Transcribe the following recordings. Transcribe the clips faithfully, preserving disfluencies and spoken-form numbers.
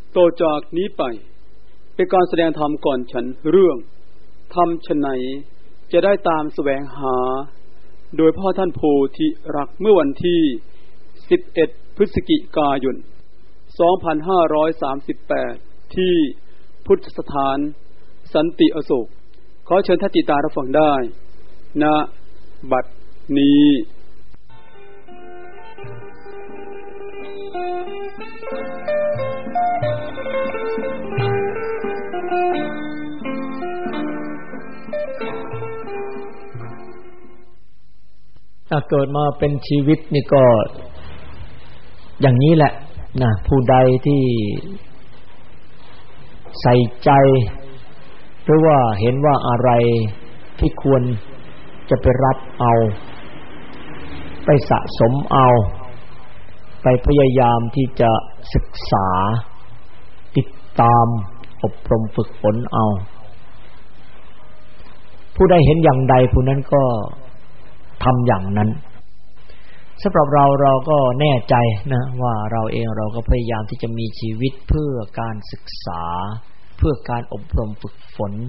ต่อจากนี้ไปเป็นการแสดงธรรมก่อนฉันเรื่องธรรมฉะไหนจะได้ตามแสวงหาโดยพ่อท่านโพธิรักเมื่อวันที่สิบเอ็ดพฤศจิกายนสองพันห้าร้อยสามสิบแปดที่พุทธสถานสันติอโศกขอเชิญท่านติดตามรับฟังได้ณบัดนี้ถ้าเกิดมาเป็นชีวิตนี่ก็อย่างนี้แหละนะผู้ใดที่ใส่ใจหรือว่าเห็นว่าอะไรที่ควรจะไปรับเอาไปสะสมเอาไปพยายามที่จะศึกษาติดตามอบรมฝึกฝนเอาผู้ใดเห็นอย่างใดผู้นั้นก็ทำอย่างนั้นสำหรับเราเราก็แน่ใจนะว่าเราเองเราก็พยายามที่จะมีชีวิตเพื่อการศึกษาเพื่อการอบรมฝึกฝน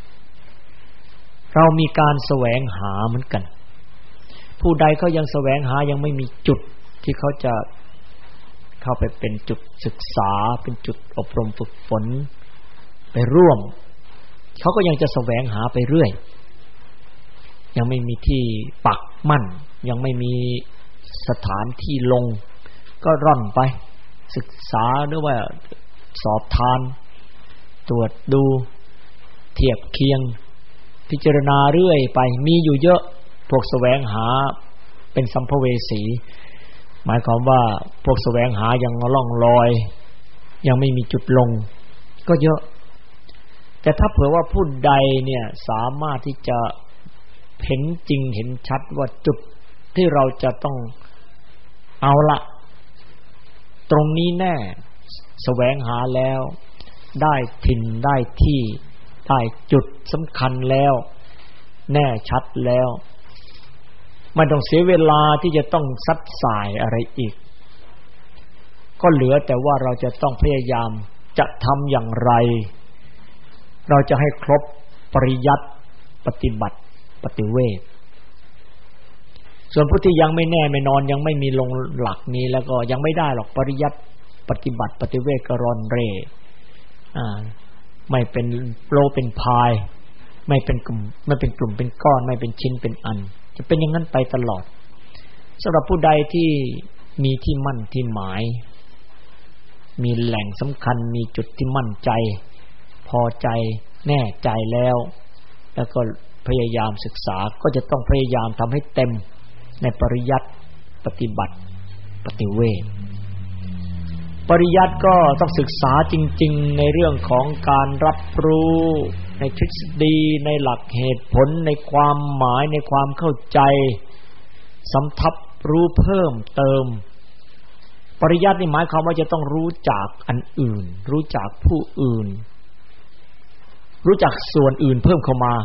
เรามีการแสวงหาเหมือนกันผู้ใดเขายังแสวงหายังไม่มีจุดที่เขาจะเข้าไปเป็นจุดศึกษาเป็นจุดอบรมฝึกฝนไปร่วมเขาก็ยังจะแสวงหาไปเรื่อยยังไม่มีที่ปักมั่นยังไม่มีสถานที่ลงก็ร่อนไปศึกษาหรือว่าสอบทานตรวจดูเทียบเคียงพิจารณาเรื่อยไปมีอยู่เยอะพวกแสวงหาเป็นสัมภเวสีหมายความว่าพวกแสวงหายังล่องลอยยังไม่มีจุดลงก็เยอะแต่ถ้าเผื่อว่าผู้ใดเนี่ยสามารถที่จะเห็นจริงเห็นชัดว่าจุดที่เราจะต้องเอาละตรงนี้แน่แสวงหาแล้วได้ถิ่นได้ที่ได้จุดสำคัญแล้วแน่ชัดแล้วไม่ต้องเสียเวลาที่จะต้องซัดสายอะไรอีกก็เหลือแต่ว่าเราจะต้องพยายามจะทำอย่างไรเราจะให้ครบปริยัติปฏิบัติปฏิเวทส่วนผู้ที่ยังไม่แน่ไม่นอนยังไม่มีลงหลักนี้แล้วก็ยังไม่ได้หรอกปริยัติปฏิบัติปฏิเวทก็รอนเร่อ่าไม่เป็นโลเป็นพายไม่เป็นกลุ่มไม่เป็นกลุ่มเป็นก้อนไม่เป็นชิ้นเป็นอันจะเป็นอย่างนั้นไปตลอดสำหรับผู้ใดที่มีที่มั่นที่หมายมีแหล่งสำคัญมีจุดที่มั่นใจพอใจแน่ใจแล้วแล้วก็พยายามศึกษาก็จะต้องพยายามทำให้เต็มในปริยัติปฏิบัติปฏิเวทปริยัติก็ต้องศึกษาจริงๆในเรื่องของการรับรู้ในทฤษฎีในหลักเหตุผลในความหมายในความเข้าใจสำทับรู้เพิ่มเติมปริยัตินี่หมายความว่าจะต้องรู้จากอันอื่นรู้จากผู้อื่นรู้จักส่วนอื่นเพิ่มเข้ามา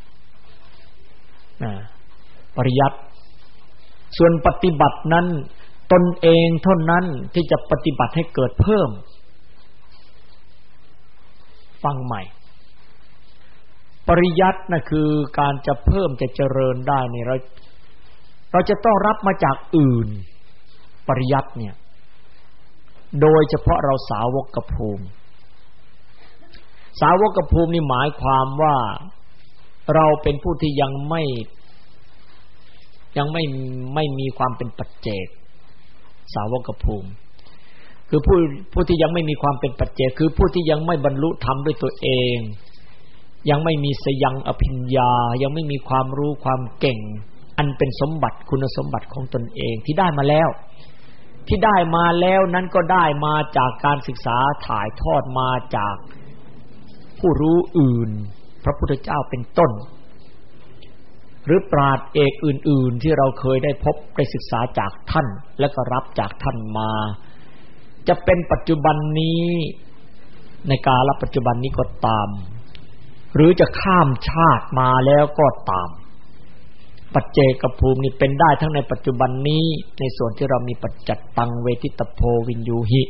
ปริยัติส่วนปฏิบัตินั้นตนเองเท่านั้นที่จะปฏิบัติให้เกิดเพิ่มฟังใหม่ปริยัติน่ะคือการจะเพิ่มจะเจริญได้นี่เราเราจะต้องรับมาจากอื่นปริยัติเนี่ยโดยเฉพาะเราสาวกภูมิสาวกภูมินี่หมายความว่าเราเป็นผู้ที่ยังไม่ยังไม่ไม่มีความเป็นปัจเจกสาวกภูมิคือผู้ผู้ที่ยังไม่มีความเป็นปัจเจกคือผู้ที่ยังไม่บรรลุธรรมด้วยตัวเองยังไม่มีสยังอภิญญายังไม่มีความรู้ความเก่งอันเป็นสมบัติคุณสมบัติของตนเองที่ได้มาแล้วที่ได้มาแล้วนั้นก็ได้มาจากการศึกษาถ่ายทอดมาจากผู้รู้อื่นพระพุทธเจ้าเป็นต้นหรือปราชญ์เอกอื่นๆที่เราเคยได้พบได้ศึกษาจากท่านและก็รับจากท่านมาจะเป็นปัจจุบันนี้ในกาลปัจจุบันนี้ก็ตามหรือจะข้ามชาติมาแล้วก็ตามปัจเจกภูมินี่เป็นได้ทั้งในปัจจุบันนี้ในส่วนที่เรามีปัจจัตตังเวทิตโพวินยูหิ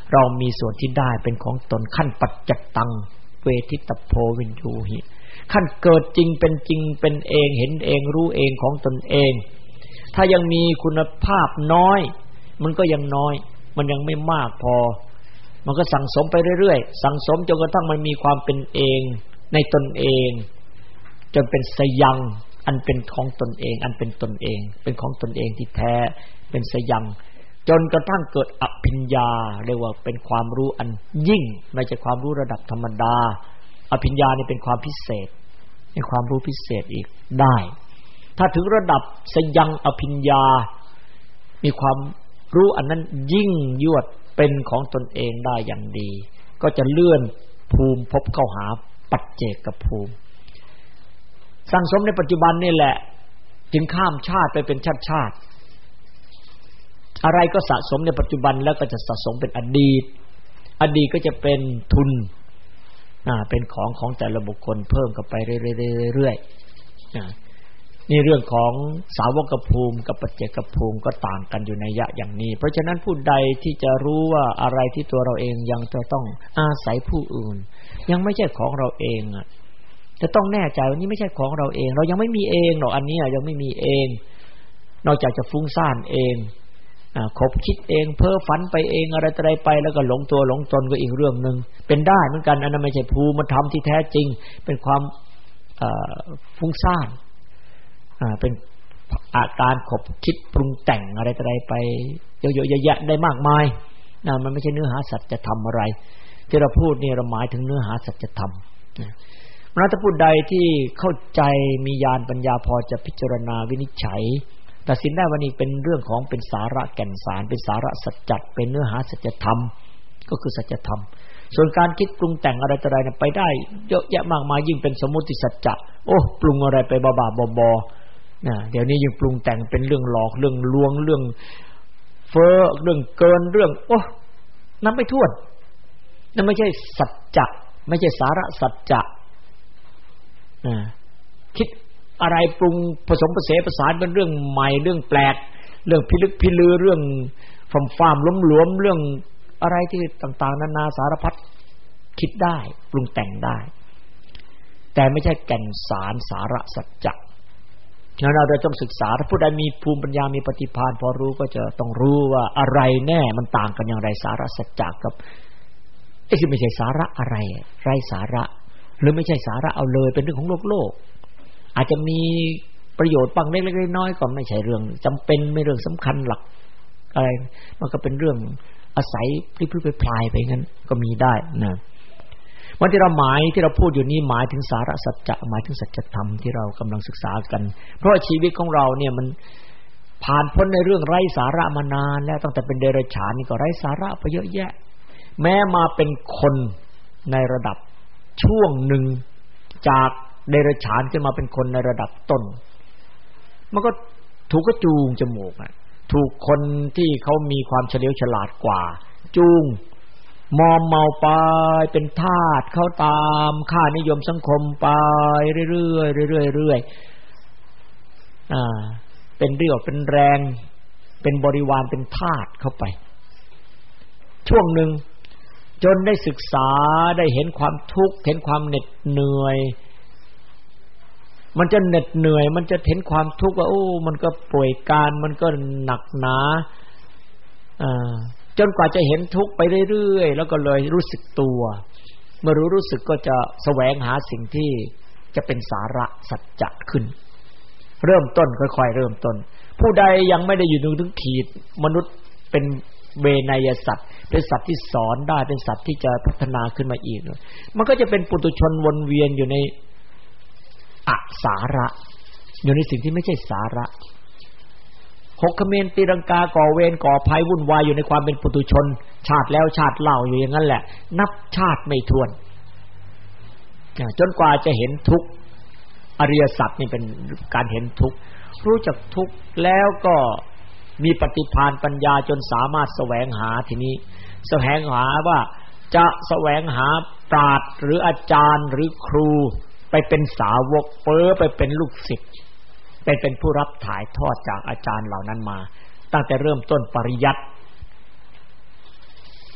เรามีส่วนที่ได้เป็นของตนขั้นปัจจตังเวทิตโพวินยูหิขั้นเกิดจริงเป็นจริงเป็นเองเห็นเองรู้เองของตนเองถ้ายังมีคุณภาพน้อยมันก็ยังน้อยมันยังไม่มากพอมันก็สั่งสมไปเรื่อยๆสั่งสมจนกระทั่งมันมีความเป็นเองในตนเองจนเป็นสยังอันเป็นของตนเองอันเป็นตนเองเป็นของตนเองที่แท้เป็นสยังจนกระทั่งเกิดอภิญญาเรียกว่าเป็นความรู้อันยิ่งไม่ใช่ความรู้ระดับธรรมดาอภิญญานี่เป็นความพิเศษเป็นความรู้พิเศษอีกได้ถ้าถึงระดับสยังอภิญญามีความรู้อันนั้นยิ่งยวดเป็นของตนเองได้อย่างดีก็จะเลื่อนภูมิภพเข้าหาปัจเจกภูมิสั่งสมในปัจจุบันนี่แหละจึงข้ามชาติไปเป็นชาติชาติอะไรก็สะสมในปัจจุบันแล้วก็จะสะสมเป็นอดีตอดีตก็จะเป็นทุนอ่าเป็นของของแต่ละบุคคลเพิ่มกันไปเรื่อยๆอ่านี่เรื่องของสาวกภูมิกับปัจเจกภูมิก็ต่างกันอยู่ในยะอย่างนี้เพราะฉะนั้นผู้ใดที่จะรู้ว่าอะไรที่ตัวเราเองยังจะต้องอาศัยผู้อื่นยังไม่ใช่ของเราเองอ่ะจะต้องแน่ใจว่านี่ไม่ใช่ของเราเองเรายังไม่มีเองหรอกอันนี้ยังไม่มีเองนอกจากจะฟุ้งซ่านเองอ่าคบคิดเองเพ้อฝันไปเองอะไรอะไรไปแล้วก็หลงตัวหลงตนก็อีกเรื่องนึงเป็นได้เหมือนกันอันนั้นไม่ใช่ภูมิธรรมที่แท้จริงเป็นความเอ่อฟุ้งซ่านอ่าเป็นอาการคบคิดปรุงแต่งอะไรอะไรไปเยอะๆแยะๆได้มากมายนะมันไม่ใช่เนื้อหาสัจธรรมอะไรที่เราพูดนี่เราหมายถึงเนื้อหาสัจธรรมนะเพราะฉะนั้นถ้าผู้ใดที่เข้าใจมีญาณปัญญาพอจะพิจารณาวินิจฉัยตัดสินได้ว่านี่เป็นเรื่องของเป็นสาระแก่นสารเป็นสาระสัจจะเป็นเนื้อหาสัจธรรมก็คือสัจธรรมส่วนการคิดปรุงแต่งอะไรต่ออะไรเนี่ยไปได้เยอะแยะมากมายยิ่งเป็นสมมุติสัจจะโอ้ปรุงอะไรไปบ้าๆบอๆนะเดี๋ยวนี้ยิ่งปรุงแต่งเป็นเรื่องหลอกเรื่องลวงเรื่องเฟ้อเรื่องเกินเรื่องโอ้นับไม่ถ้วนนั่นไม่ใช่สัจจะไม่ใช่สาระสัจจะนะคิดอะไรปรุงผสมผสานประสานเป็นเรื่องใหม่เรื่องแปลกเรื่องพิลึกพิลือเรื่องฟำฟ้ามล้มหลวมเรื่องอะไรที่ต่างๆนานาสารพัดคิดได้ปรุงแต่งได้แต่ไม่ใช่แก่นสารสาระสัจจะงั้นเราต้องศึกษาถ้าผู้ใดมีภูมิปัญญามีปฏิภาณพอรู้ก็จะต้องรู้ว่าอะไรแน่มันต่างกันอย่างไรสาระสัจจะกับไอ้ที่ไม่ใช่สาระอะไรไร้สาระหรือไม่ใช่สาระเอาเลยเป็นเรื่องของโลกโลกอาจจะมีประโยชน์บ้างเล็กๆน้อยๆก็ไม่ใช่เรื่องจำเป็นไม่เรื่องสำคัญหลักอะไรมันก็เป็นเรื่องอาศัยพลิ้วๆพลายไปงั้นก็มีได้นะวันที่เราหมายที่เราพูดอยู่นี้หมายถึงสาระสัจจะหมายถึงสัจธรรมที่เรากำลังศึกษากันเพราะชีวิตของเราเนี่ยมันผ่านพ้นในเรื่องไร้สาระมานานแล้วตั้งแต่เป็นเดรัจฉานนี่ก็ไร้สาระไปเยอะแยะแม้มาเป็นคนในระดับช่วงหนึ่งจากเดรัจฉานขึ้นมาเป็นคนในระดับต้นมันก็ถูกกระจูงจมูกอ่ะถูกคนที่เขามีความเฉลียวฉลาดกว่าจูงมอมเมาไปเป็นทาสเขาตามค่านิยมสังคมไปเรื่อยๆเรื่อยๆเรื่อยๆอ่าเป็นเรี่ยวเป็นแรงเป็นบริวารเป็นทาสเข้าไปช่วงหนึ่งจนได้ศึกษาได้เห็นความทุกข์เห็นความเหน็ดเหนื่อยมันจะเหน็ดเหนื่อยมันจะเห็นความทุกข์ว่าโอ้มันก็ป่วยการมันก็หนักหนาอ่าจนกว่าจะเห็นทุกข์ไปเรื่อยๆแล้วก็เลยรู้สึกตัวเมื่อรู้รู้สึกก็จะแสวงหาสิ่งที่จะเป็นสาระสัจจะขึ้นเริ่มต้นค่อยๆเริ่มต้นผู้ใดยังไม่ได้อยู่ถึงขีดมนุษย์เป็นเวนยสัตว์เป็นสัตว์ที่สอนได้เป็นสัตว์ที่จะพัฒนาขึ้นมาอีกมันก็จะเป็นปุถุชนวนเวียนอยู่ในอสาระอยู่ในสิ่งที่ไม่ใช่สาระหกเขมรตีรังกาก่อเวรก่อภัยวุ่นวายอยู่ในความเป็นปุถุชนชาติแล้วชาติเล่าอยู่อย่างนั้นแหละนับชาติไม่ถ้วนจนกว่าจะเห็นทุกข์อริยสัจนี่เป็นการเห็นทุกข์รู้จักทุกข์แล้วก็มีปฏิภาณปัญญาจนสามารถแสวงหาทีนี้แสวงหาว่าจะแสวงหาปราชญ์หรืออาจารย์หรือครูไปเป็นสาวกเป้อไปเป็นลูกศิษย์ไปเป็นผู้รับถ่ายทอดจากอาจารย์เหล่านั้นมาตั้งแต่เริ่มต้นปริยัติ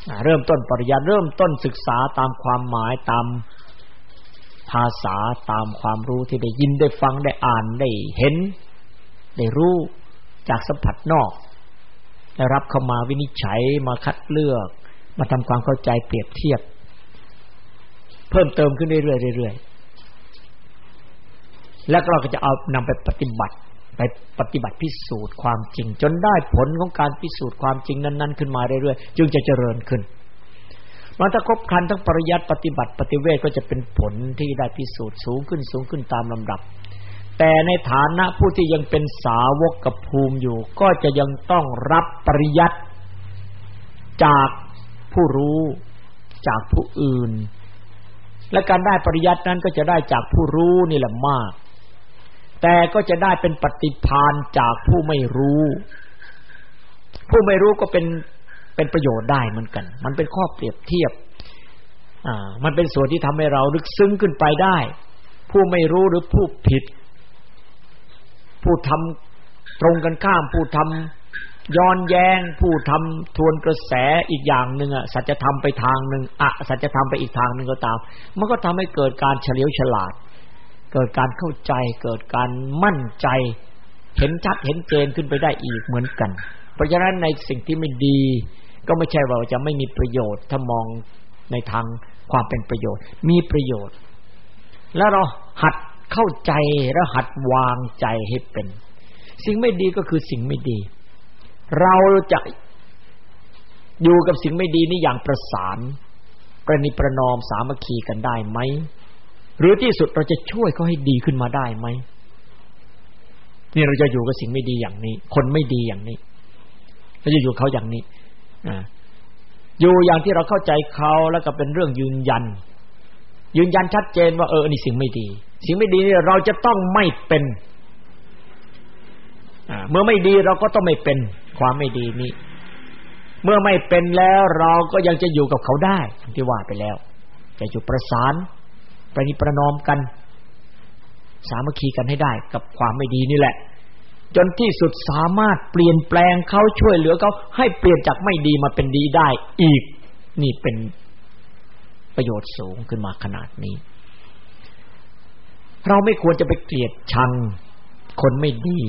เริ่มต้นปริยัติเริ่มต้นศึกษาตามความหมายตามภาษาตามความรู้ที่ได้ยินได้ฟังได้อ่านได้เห็นได้รู้จากสัมผัสนอกได้รับเข้ามาวินิจฉัยมาคัดเลือกมาทำความเข้าใจเปรียบเทียบเพิ่มเติมขึ้นเรื่อยๆเรื่อยๆแล้วเราก็จะเอานำไปปฏิบัติไปปฏิบัติพิสูจน์ความจริงจนได้ผลของการพิสูจน์ความจริงนั้นๆขึ้นมาเรื่อยๆจึงจะเจริญขึ้นมันถ้าครบครันทั้งปริยัติปฏิบัติปฏิเวทก็จะเป็นผลที่ได้พิสูจน์สูงขึ้นสูงขึ้นตามลำดับแต่ในฐานะผู้ที่ยังเป็นสาวกกับภูมิอยู่ก็จะยังต้องรับปริยัติจากผู้รู้จากผู้อื่นและการได้ปริยัตินั้นก็จะได้จากผู้รู้นี่แหละมากแต่ก็จะได้เป็นปฏิภาณจากผู้ไม่รู้ผู้ไม่รู้ก็เป็นเป็นประโยชน์ได้เหมือนกันมันเป็นข้อเปรียบเทียบอ่ามันเป็นส่วนที่ทำให้เราลึกซึ้งขึ้นไปได้ผู้ไม่รู้หรือผู้ผิดผู้ทำตรงกันข้ามผู้ทำย้อนแย้งผู้ทำทวนกระแสอีกอย่างหนึ่งอ่ะสัจธรรมไปทางหนึ่งอะสัจธรรมไปอีกทางหนึ่งก็ตามมันก็ทำให้เกิดการเฉลียวฉลาดเกิดการเข้าใจเกิดการมั่นใจเห็นชัดเห็นเจนขึ้นไปได้อีกเหมือนกันเพราะฉะนั้นในสิ่งที่ไม่ดีก็ไม่ใช่ว่าจะไม่มีประโยชน์ถ้ามองในทางความเป็นประโยชน์มีประโยชน์แล้วเราหัดเข้าใจแล้วหัดวางใจให้เป็นสิ่งไม่ดีก็คือสิ่งไม่ดีเราจะอยู่กับสิ่งไม่ดีนี่อย่างประสานประนีประนอมสามัคคีกันได้ไหมหรือที่สุดเราจะช่วยเขาให้ดีขึ้นมาได้ไหมนี่เราจะอยู่กับสิ่งไม่ดีอย่างนี้คนไม่ดีอย่างนี้เราจะอยู่เขาอย่างนี้อ่าอยู่อย่างที่เราเข้าใจเขาแล้วก็เป็นเรื่องยืนยันยืนยันชัดเจนว่าเออนี่สิ่งไม่ดีสิ่งไม่ดีนี่เราจะต้องไม่เป็นอ่าเมื่อไม่ดีเราก็ต้องไม่เป็นความไม่ดีนี้เมื่อไม่เป็นแล้วเราก็ยังจะอยู่กับเขาได้ที่ว่าไปแล้วจะอยู่ประสานประนีประนอมกันสามัคคีกันให้ได้กับความไม่ดีนี่แหละจนที่สุดสามารถเปลี่ยนแปลงเขาช่วยเหลือเขาให้เปลี่ยนจากไม่ดีมาเป็นดีได้อีกนี่เป็นประโยชน์สูงขึ้นมาขนาดนี้เราไม่ควรจะไปเกลียดชังคนไม่ดี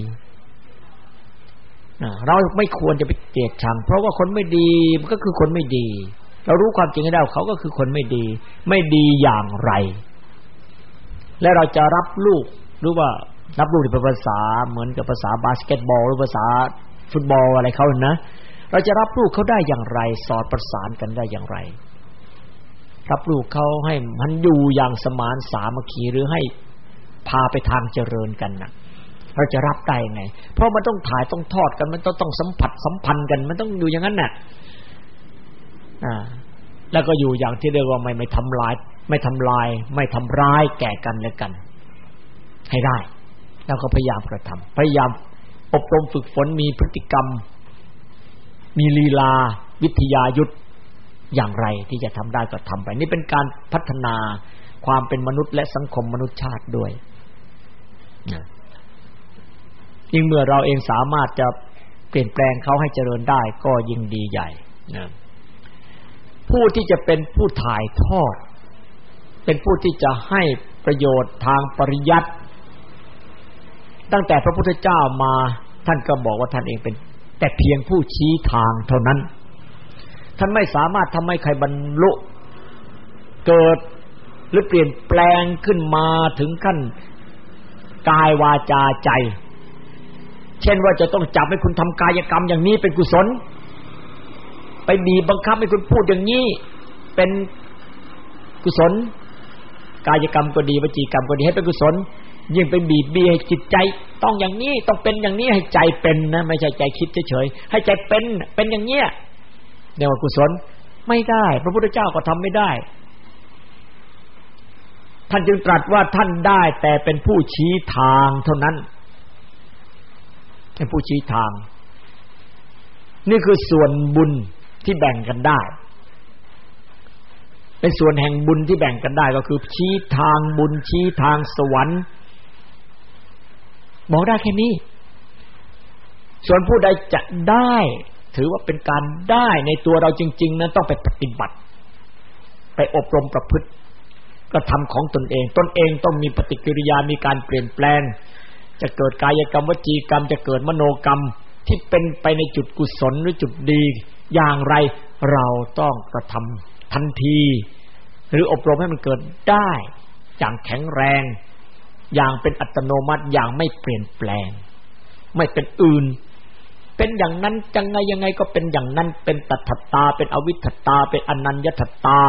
เราไม่ควรจะไปเกลียดชังเพราะว่าคนไม่ดีมันก็คือคนไม่ดีเรารู้ความจริงให้ได้เขาก็คือคนไม่ดีไม่ดีอย่างไรและเราจะรับลูกหรือว่ารับลูกในภาษาเหมือนกับภาษาบาสเกตบอลหรือภาษาฟุตบอลอะไรเขานะเราจะรับลูกเขาได้อย่างไรสอดประสานกันได้อย่างไรรับลูกเขาให้มันอยู่อย่างสมานสามัคคีหรือให้พาไปทางเจริญกันน่ะเราจะรับได้ไงเพราะมันต้องถ่ายต้องทอดกันมันต้องต้องสัมผัสสัมพันธ์กันมันต้องอยู่อย่างนั้นน่ะอ่าแล้วก็อยู่อย่างที่เรียกว่าไม่ไม่ทำลายไม่ทำลายไม่ทำร้ายแก่กันและกันให้ได้แล้วก็พยายามกระทำพยายามอบรมฝึกฝนมีพฤติกรรมมีลีลาวิทยายุทธอย่างไรที่จะทำได้ก็ทำไปนี่เป็นการพัฒนาความเป็นมนุษย์และสังคมมนุษยชาติด้วยนะยิ่งเมื่อเราเองสามารถจะเปลี่ยนแปลงเขาให้เจริญได้ก็ยิ่งดีใหญ่นะผู้ที่จะเป็นผู้ถ่ายทอดเป็นผู้ที่จะให้ประโยชน์ทางปริยัติตั้งแต่พระพุทธเจ้ามาท่านก็บอกว่าท่านเองเป็นแต่เพียงผู้ชี้ทางเท่านั้นท่านไม่สามารถทำให้ใครบรรลุเกิดหรือเปลี่ยนแปลงขึ้นมาถึงขั้นกายวาจาใจเช่นว่าจะต้องจับให้คุณทำกายกรรมอย่างนี้เป็นกุศลไปบีบบังคับให้คุณพูดอย่างนี้เป็นกุศลกายกรรมก็ดีวจีกรรมก็ดีให้เป็นกุศลยิ่งไปบีบบีให้จิตใจต้องอย่างนี้ต้องเป็นอย่างนี้ให้ใจเป็นนะไม่ใช่ใจคิดเฉยๆให้ใจเป็นเป็นอย่างเนี้ยเรียกว่ากุศลไม่ได้พระพุทธเจ้าก็ทำไม่ได้ท่านจึงตรัสว่าท่านได้แต่เป็นผู้ชี้ทางเท่านั้นเป็นผู้ชี้ทางนี่คือส่วนบุญที่แบ่งกันได้เป็นส่วนแห่งบุญที่แบ่งกันได้ก็คือชี้ทางบุญชี้ทางสวรรค์บอกได้แค่นี้ส่วนผู้ใดจะได้ถือว่าเป็นการได้ในตัวเราจริงๆนั้นต้องไปปฏิบัติไปอบรมประพฤติกระทำของตนเองตนเองต้องมีปฏิกิริยามีการเปลี่ยนแปลงจะเกิดกายกรรมวจีกรรมจะเกิดมโนกรรมที่เป็นไปในจุดกุศลหรือจุดดีอย่างไรเราต้องกระทำทันทีหรืออบรมให้มันเกิดได้อย่างแข็งแรงอย่างเป็นอัตโนมัติอย่างไม่เปลี่ยนแปลงไม่เป็นอื่นเป็นอย่างนั้นจังไงยังไงก็เป็นอย่างนั้นเป็นตัทธตาเป็นอวิทธตาเป็นอนัญญตตา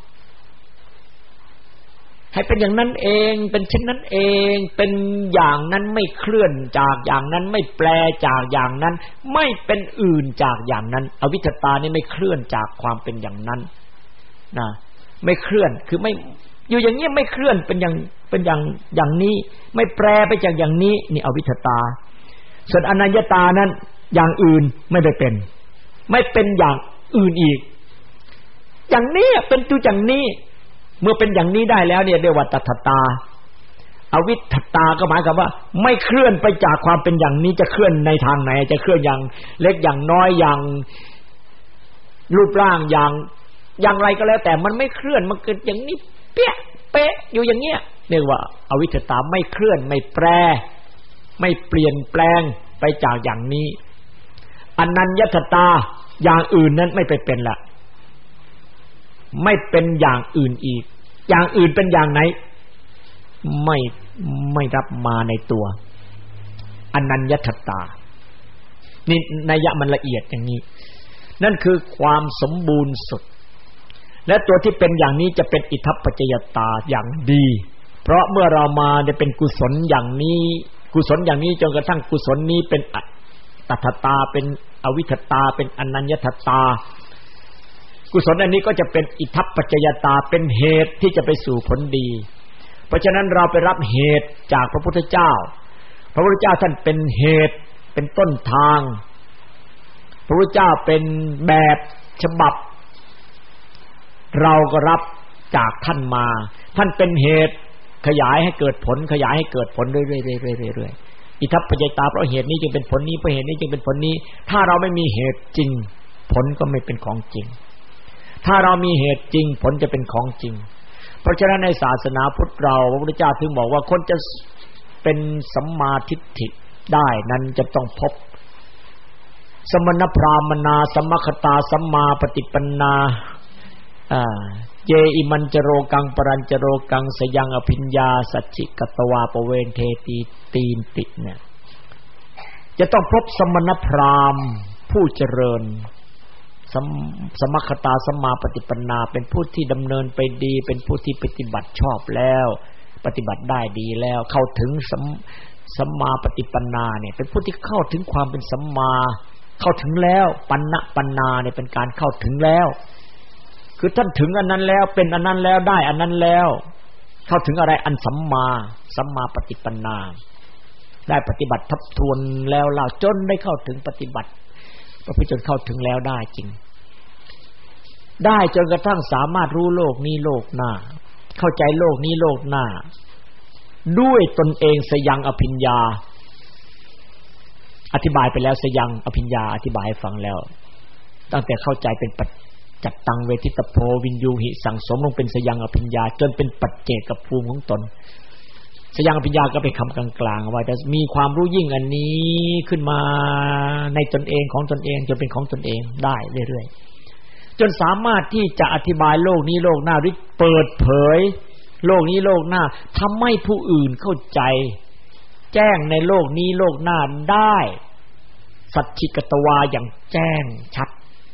ให้เป็นอย่างนั้นเองเป็นเช่นนั้นเองเป็นอย่างนั้นไม่เคลื่อนจากอย่างนั้นไม่แปลจากอย่างนั้นไม่เป็นอื่นจากอย่างนั้นอวิทธตานี่ไม่เคลื่อนจากความเป็นอย่างนั้นนะไม่เคลื่อนคือไม่อยู่อย่างนี้ไม่เคลื่อนเป็นอย่างเป็นอย่างอย่างนี้ไม่แปรไปจากอย่างนี้นี่อวิทธตาส่วนอนัญญตานั้นอย่างอื่นไม่ได้เป็นไม่เป็นอย่างอื่นอีกอย่างนี้เป็นตัวอย่างนี้เมื่อเป็นอย่างนี้ได้แล้วเนี่ยเรียกว่าตัทธตาอวิทธตาก็หมายความว่าไม่เคลื่อนไปจากความเป็นอย่างนี้จะเคลื่อนในทางไหนจะเคลื่อนอย่างเล็กอย่างน้อยอย่างรูปร่างอย่างอย่างไรก็แล้วแต่มันไม่เคลื่อนมันเกิดอย่างนี้เป๊ะเป๊ะอยู่อย่างเงี้ยเรียกว่าอวิทธตาไม่เคลื่อนไม่แปรไม่เปลี่ยนแปลงไปจากอย่างนี้อนัญญตาอย่างอื่นนั้นไม่ไปเป็นละไม่เป็นอย่างอื่นอีกอย่างอื่นเป็นอย่างไหนไม่ไม่รับมาในตัวอนัญญตานี่นัยยะมันละเอียดอย่างนี้นั่นคือความสมบูรณ์สุดและตัวที่เป็นอย่างนี้จะเป็นอิทัปปัจจยตาอย่างดีเพราะเมื่อเรามาจะเป็นกุศลอย่างนี้กุศลอย่างนี้จนกระทั่งกุศลนี้เป็นตัทธตาเป็นอวิทธตาเป็นอนัญญตากุศลอันนี้ก็จะเป็นอิทัปปัจจยตาเป็นเหตุที่จะไปสู่ผลดีเพราะฉะนั้นเราไปรับเหตุจากพระพุทธเจ้าพระพุทธเจ้าท่านเป็นเหตุเป็นต้นทางพระพุทธเจ้าเป็นแบบฉบับเราก็รับจากท่านมาท่านเป็นเหตุขยายให้เกิดผลขยายให้เกิดผลเรื่อยๆๆๆอิทัปปัจจยตาเพราะเหตุนี้จึงเป็นผลนี้เพราะเหตุนี้จึงเป็นผลนี้ถ้าเราไม่มีเหตุจริงผลก็ไม่เป็นของจริงถ้าเรามีเหตุจริงผลจะเป็นของจริงเพราะฉะนั้นในศาสนาพุทธเราพระพุทธเจ้าถึงบอกว่าคนจะเป็นสัมมาทิฏฐิได้นั้นจะต้องพบสมณพราหมนาสัมมคตาสัมมาปฏิปันนาอ่าเยอิมันจโรกังปรัญจโรกังสยังอภิญญาสัจฉิกตวาปเวนเทตีตีนติเนี่ยจะต้องพบสมณพราหมณ์ผู้เจริญสมคตาสัมมาปฏิปันนาเป็นผู้ที่ดำเนินไปดีเป็นผู้ที่ปฏิบัติชอบแล้วปฏิบัติได้ดีแล้วเข้าถึงสัมมาปฏิปันนาเนี่ยเป็นผู้ที่เข้าถึงความเป็นสัมมาเข้าถึงแล้วปันนะปันนาเนี่ยเป็นการเข้าถึงแล้วคือท่านถึงอันนั้นแล้วเป็นอันนั้นแล้วได้อันนั้นแล้วเข้าถึงอะไรอันสัมมาสัมมาปฏิปันนาได้ปฏิบัติทบทวนแล้วล่ะจนได้เข้าถึงปฏิบัติพระพุทธเจ้าเข้าถึงแล้วได้จริงได้จนกระทั่งสามารถรู้โลกนี้โลกหน้าเข้าใจโลกนี้โลกหน้าด้วยตนเองสยังอภิญญาอธิบายไปแล้วสยังอภิญญาอธิบายให้ฟังแล้วตั้งแต่เข้าใจเป็นปัจจัตตังเวทิตโพวินยูหิสั่งสมลงเป็นสยังอภิญญาจนเป็นปัจเจกภูมิของตนสยังอภิญญาก็เป็นคำกลางๆว่าจะมีความรู้ยิ่งอันนี้ขึ้นมาในตนเองของตนเองจนเป็นของตนเองได้เรื่อยๆจนสามารถที่จะอธิบายโลกนี้โลกหน้าหรือเปิดเผยโลกนี้โลกหน้าทำให้ผู้อื่นเข้าใจแจ้งในโลกนี้โลกหน้าได้สัจฉิกตวาอย่างแจ้งชัด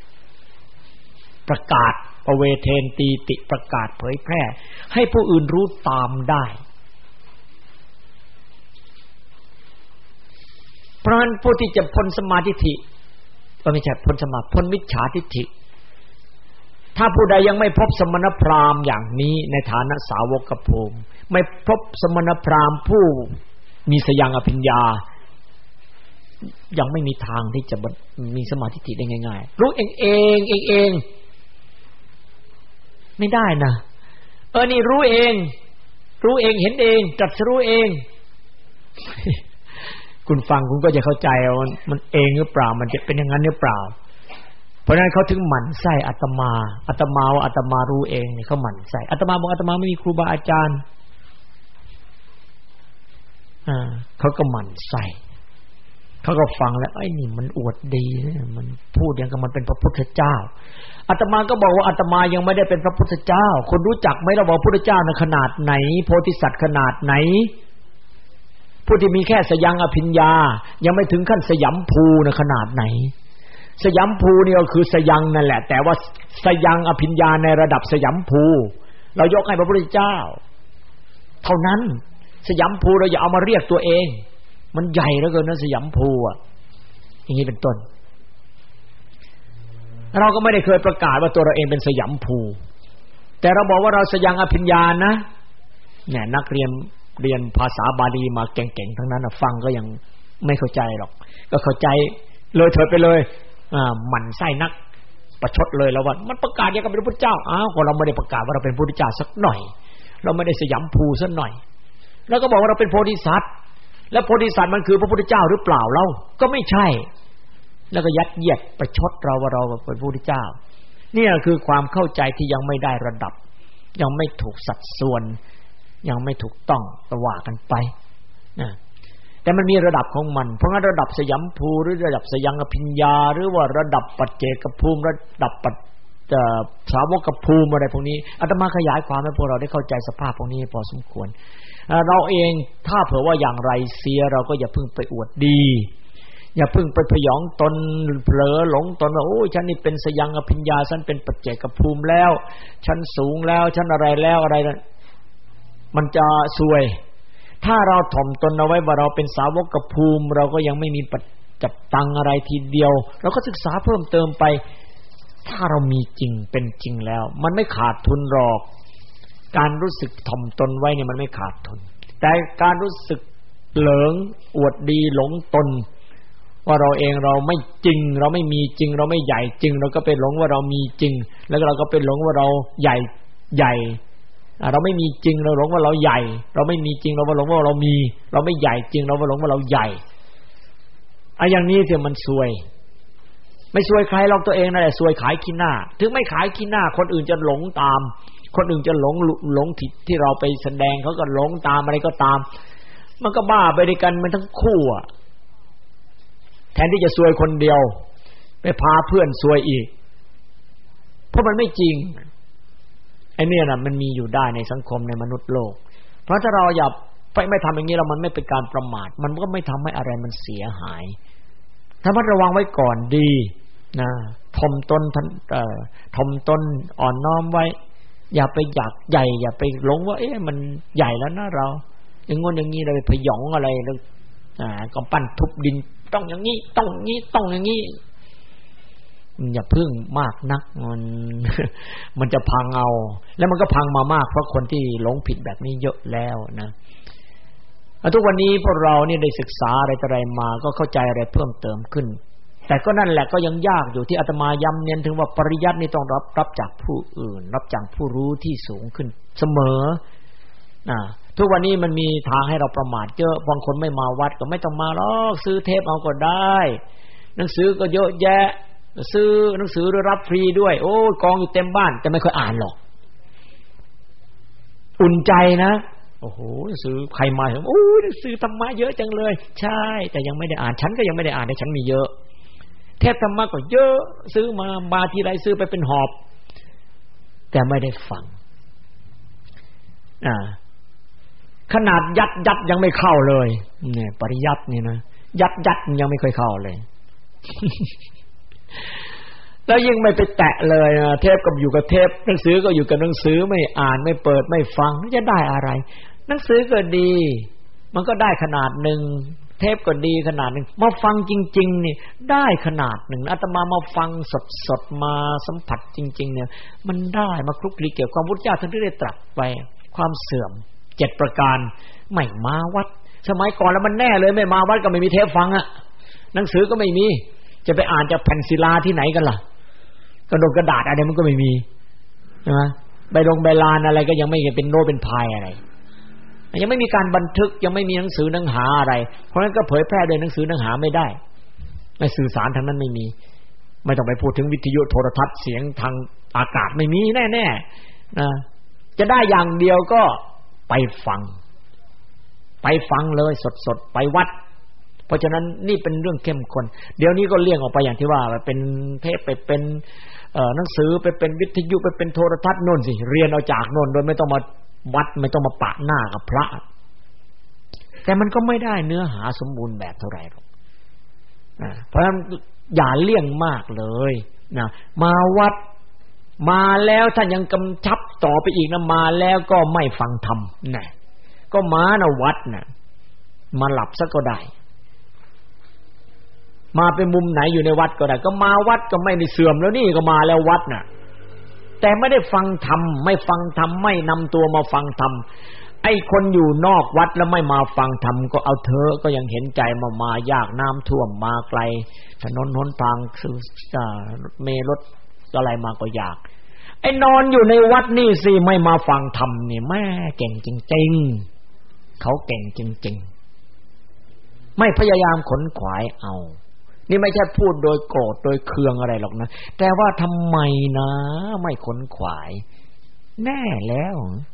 ประกาศปเวเทนตีติประกาศเผยแพร่ให้ผู้อื่นรู้ตามได้เพราะฉะนั้นผู้ที่จะพ้นสมาธิทิฏฐิก็ไม่ใช่พ้นสมาพ้นมิจฉาทิฏฐิถ้าผู้ใดยังไม่พบสมณพราหมณ์อย่างนี้ในฐานะสาวกภูมิไม่พบสมณพราหมณ์ผู้มีสยังอภิญญายังไม่มีทางที่จะมีสมาธิทิฏฐิได้ง่ายๆรู้เองเองเองเองไม่ได้นะเออนี่รู้เองรู้เองเห็นเองตรัสรู้เองคุณฟังคุณก็จะเข้าใจว่ามันเองหรือเปล่ามันจะเป็นอย่างนั้นหรือเปล่าราะฉะนั้นเขาถึงหมั่นไส้อาตมาอาตมาว่าอาตมารู้เองนี่เขาหมั่นไส้อาตมาบอกอาตมาไม่มีครูบาอาจารย์อ่าเขาก็หมั่นไส้เขาก็ฟังแล้วไอ้นี่มันอวดดีมันพูดอย่างกับมันเป็นพระพุทธเจ้าอาตมาก็บอกว่าอาตมายังไม่ได้เป็นพระพุทธเจ้าคนรู้จักไหมเราบอกพระพุทธเจ้าน่ะขนาดไหนโพธิสัตว์ขนาดไหนผู้ที่มีแค่สยังอภิญญายังไม่ถึงขั้นสยามภูน่ะขนาดไหนสยามภูนี่ก็คือสยังนั่นแหละแต่ว่าสยังอภิญญาในระดับสยามภูเรายกให้พระพุทธเจ้าเท่านั้นสยามภูเราอย่าเอามาเรียกตัวเองมันใหญ่เหลือเกินนะสยามภูอ่ะอย่างนี้เป็นต้นเราก็ไม่ได้เคยประกาศว่าตัวเราเองเป็นสยามภูแต่เราบอกว่าเราสยังอภิญญานะเนี่ยนักเรียนเรียนภาษาบาลีมาเก่งๆทั้งนั้นนะฟังก็ยังไม่เข้าใจหรอกก็เข้าใจเลยเถิดไปเลยอ่าหมั่นไส้นักประชดเลยแล้วว่ามันประกาศอย่างกับเป็นพระพุทธเจ้าอ้าวก็เราไม่ได้ประกาศว่าเราเป็นพระพุทธเจ้าสักหน่อยเราไม่ได้สยามภูสักหน่อยแล้วก็บอกว่าเราเป็นโพธิสัตว์แล้วโพธิสัตว์มันคือพระพุทธเจ้าหรือเปล่าเราก็ไม่ใช่แล้วก็ยัดเยียดประชดเราว่าเราเป็นพระพุทธเจ้านี่คือความเข้าใจที่ยังไม่ได้ระดับยังไม่ถูกสัดส่วนยังไม่ถูกต้องตะว่ากันไปนะแต่มันมีระดับของมันเพราะงั้นระดับสยามภูหรือระดับสยังอภิญญาหรือว่าระดับปัจเจกภูมิระดับปัจสาวกภูมิอะไรพวกนี้อาตมาขยายความให้พวกเราได้เข้าใจสภาพพวกนี้พอสมควรเราเองถ้าเผื่อว่าอย่างไรเสียเราก็อย่าเพิ่งไปอวดดีอย่าเพิ่งไปพยองตนเผลอหลงตนว่าโอ้ยฉันนี่เป็นสยังอภิญญาฉันเป็นปัจเจกภูมิแล้วฉันสูงแล้วฉันอะไรแล้วอะไรมันจะซวยถ้าเราถ่อมตนเอาไว้ว่าเราเป็นสาวกภูมิเราก็ยังไม่มีปัจจับตังอะไรทีเดียวเราก็ศึกษาเพิ่มเติมไปถ้าเรามีจริงเป็นจริงแล้วมันไม่ขาดทุนหรอกการรู้สึกถ่อมตนไว้เนี่ยมันไม่ขาดทุนแต่การรู้สึกเหลิงอวดดีหลงตนว่าเราเองเราไม่จริงเราไม่มีจริงเราไม่ใหญ่จริงเราก็ไปหลงว่าเรามีจริงแล้วเราก็ไปหลงว่าเราใหญ่ใหญ่เราไม่มีจริงเราหลงว่าเราใหญ่เราไม่มีจริงเราหลงว่าเรามีเราไม่ใหญ่จริงเราหลงว่าเราใหญ่ไอ้อย่างนี้เสียมันซวยไม่ซวยใครหรอกตัวเองนั่นแหละซวยขายขี้หน้าถึงไม่ขายขี้หน้าคนอื่นจะหลงตามคนอื่นจะหลงหลงที่ที่เราไปแสดงเขาก็หลงตามอะไรก็ตามมันก็บ้าไปด้วยกันมันทั้งคู่อ่ะแทนที่จะซวยคนเดียวไปพาเพื่อนซวยอีกเพราะมันไม่จริงไอ้เนี่ยน่ะมันมีอยู่ได้ในสังคมในมนุษย์โลกเพราะถ้าเราอย่าไปไม่ทำอย่างนี้แล้วมันไม่เป็นการประมาทมันก็ไม่ทำให้อะไรมันเสียหายถ้ามันระวังไว้ก่อนดีนะถ่อมตนเอ่อถ่อมตนอ่อนน้อมไว้อย่าไปอยากใหญ่อย่าไปหลงว่าเอ๊ะมันใหญ่แล้วนะเราอย่างงี้อย่างงี้เราไปพยองอะไรแล้วอ่ากำปั้นทุบดินต้องอย่างงี้ต้องอย่างงี้ต้องอย่างงี้อย่าพึ่งมากนักมันมันจะพังเอาแล้วมันก็พังมามากเพราะคนที่หลงผิดแบบนี้เยอะแล้วนะทุกวันนี้พวกเรานี่ได้ศึกษาอะไรต่ออะไรมาก็เข้าใจอะไรเพิ่มเติมขึ้นแต่ก็นั่นแหละก็ยังยากอยู่ที่อาตมาย้ำเน้นถึงว่าปริยัตินี่ต้องรับรับจากผู้อื่นรับจากผู้รู้ที่สูงขึ้นเสมอนะทุกวันนี้มันมีทางให้เราประมาทเยอะบางคนไม่มาวัดก็ไม่ต้องมาหรอกซื้อเทปเอาก็ได้หนังสือก็เยอะแยะซื้อหนังสือรับฟรีด้วยโอ้กองอยู่เต็มบ้านแต่ไม่ค่อยอ่านหรอกอุ่นใจนะโอ้โหหนังสือใครมาถึงโอ้หนังสือธรรมะเยอะจังเลยใช่แต่ยังไม่ได้อ่านฉันก็ยังไม่ได้อ่านแต่ฉันมีเยอะเทปธรรมะก็เยอะซื้อมาบาทีไรซื้อไปเป็นหอบแต่ไม่ได้ฟังอ่าขนาดยัดยัดยังไม่เข้าเลยเนี่ยปริยัตินี่นะยัดยัดยังไม่เคยเข้าเลย แล้วยิ่งไม่ไปแตะเลยเทปก็อยู่กับเทปหนังสือก็อยู่กับหนังสือไม่อ่านไม่เปิดไม่ฟังจะได้อะไรหนังสือก็ดีมันก็ได้ขนาดนึงเทปก็ดีขนาดนึงมาฟังจริงๆนี่ได้ขนาดนึงอาตมามาฟังสดๆมาสัมผัสจริงๆเนี่ยมันได้มาคลุกคลีเกี่ยวกับความพุทธเจ้าท่านได้ตรัสไว้ความเสื่อมเจ็ดประการไม่มาวัดสมัยก่อนแล้วมันแน่เลยไม่มาวัดก็ไม่มีเทปฟังอ่ะหนังสือก็ไม่มีจะไปอ่านจากแผ่นศิลาที่ไหนกันล่ะกระดงกระดาษอะไรมันก็ไม่มีใช่ไหมใบลงใบลานอะไรก็ยังไม่เป็นโน้ตเป็นพายอะไรยังไม่มีการบันทึกยังไม่มีหนังสือหนังหาอะไรเพราะฉะนั้นก็เผยแพร่โดยหนังสือหนังหาไม่ได้ในสื่อสารทางนั้นไม่มีไม่ต้องไปพูดถึงวิทยุโทรทัศน์เสียงทางอากาศไม่มีแน่ๆนะจะได้อย่างเดียวก็ไปฟังไปฟังเลยสดๆไปวัดเพราะฉะนั้นนี่เป็นเรื่องเข้มข้นเดี๋ยวนี้ก็เลี่ยงออกไปอย่างที่ว่าไปเป็นเทปไปเป็นเอ่อหนังสือไปเป็นวิทยุไปเป็นโทรทัศน์โน่นสิเรียนเอาจากโน่นโดยไม่ต้องมาวัดไม่ต้องมาปะหน้ากับพระแต่มันก็ไม่ได้เนื้อหาสมบูรณ์แบบเท่าไหร่หรอกนะเพราะฉะนั้นอย่าเลี่ยงมากเลยนะมาวัดมาแล้วท่านยังกำชับต่อไปอีกนะมาแล้วก็ไม่ฟังธรรมนะก็มานะวัดนะมาหลับซะก็ได้มาเป็นมุมไหนอยู่ในวัดก็ได้ก็มาวัดก็ไม่ได้เสื่อมแล้วนี่ก็มาแล้ววัดน่ะแต่ไม่ได้ฟังธรรมไม่ฟังธรรมไม่นำตัวมาฟังธรรมไอ้คนอยู่นอกวัดแล้วไม่มาฟังธรรมก็เอาเถอะก็ยังเห็นใจมามายากน้ำท่วมมาไกลถนนหนทางคือเมรถอะไรมาก็ยากไอ้นอนอยู่ในวัดนี่สิไม่มาฟังธรรมนี่แม่เก่งจริงๆเขาเก่งจริงๆไม่พยายามขนขวายเอานี่ไม่ใช่พูดโดยโกรธโดยเคืองอะไรหรอกนะแต่ว่าทำไมนะไม่ขนขวายแน่แล้ว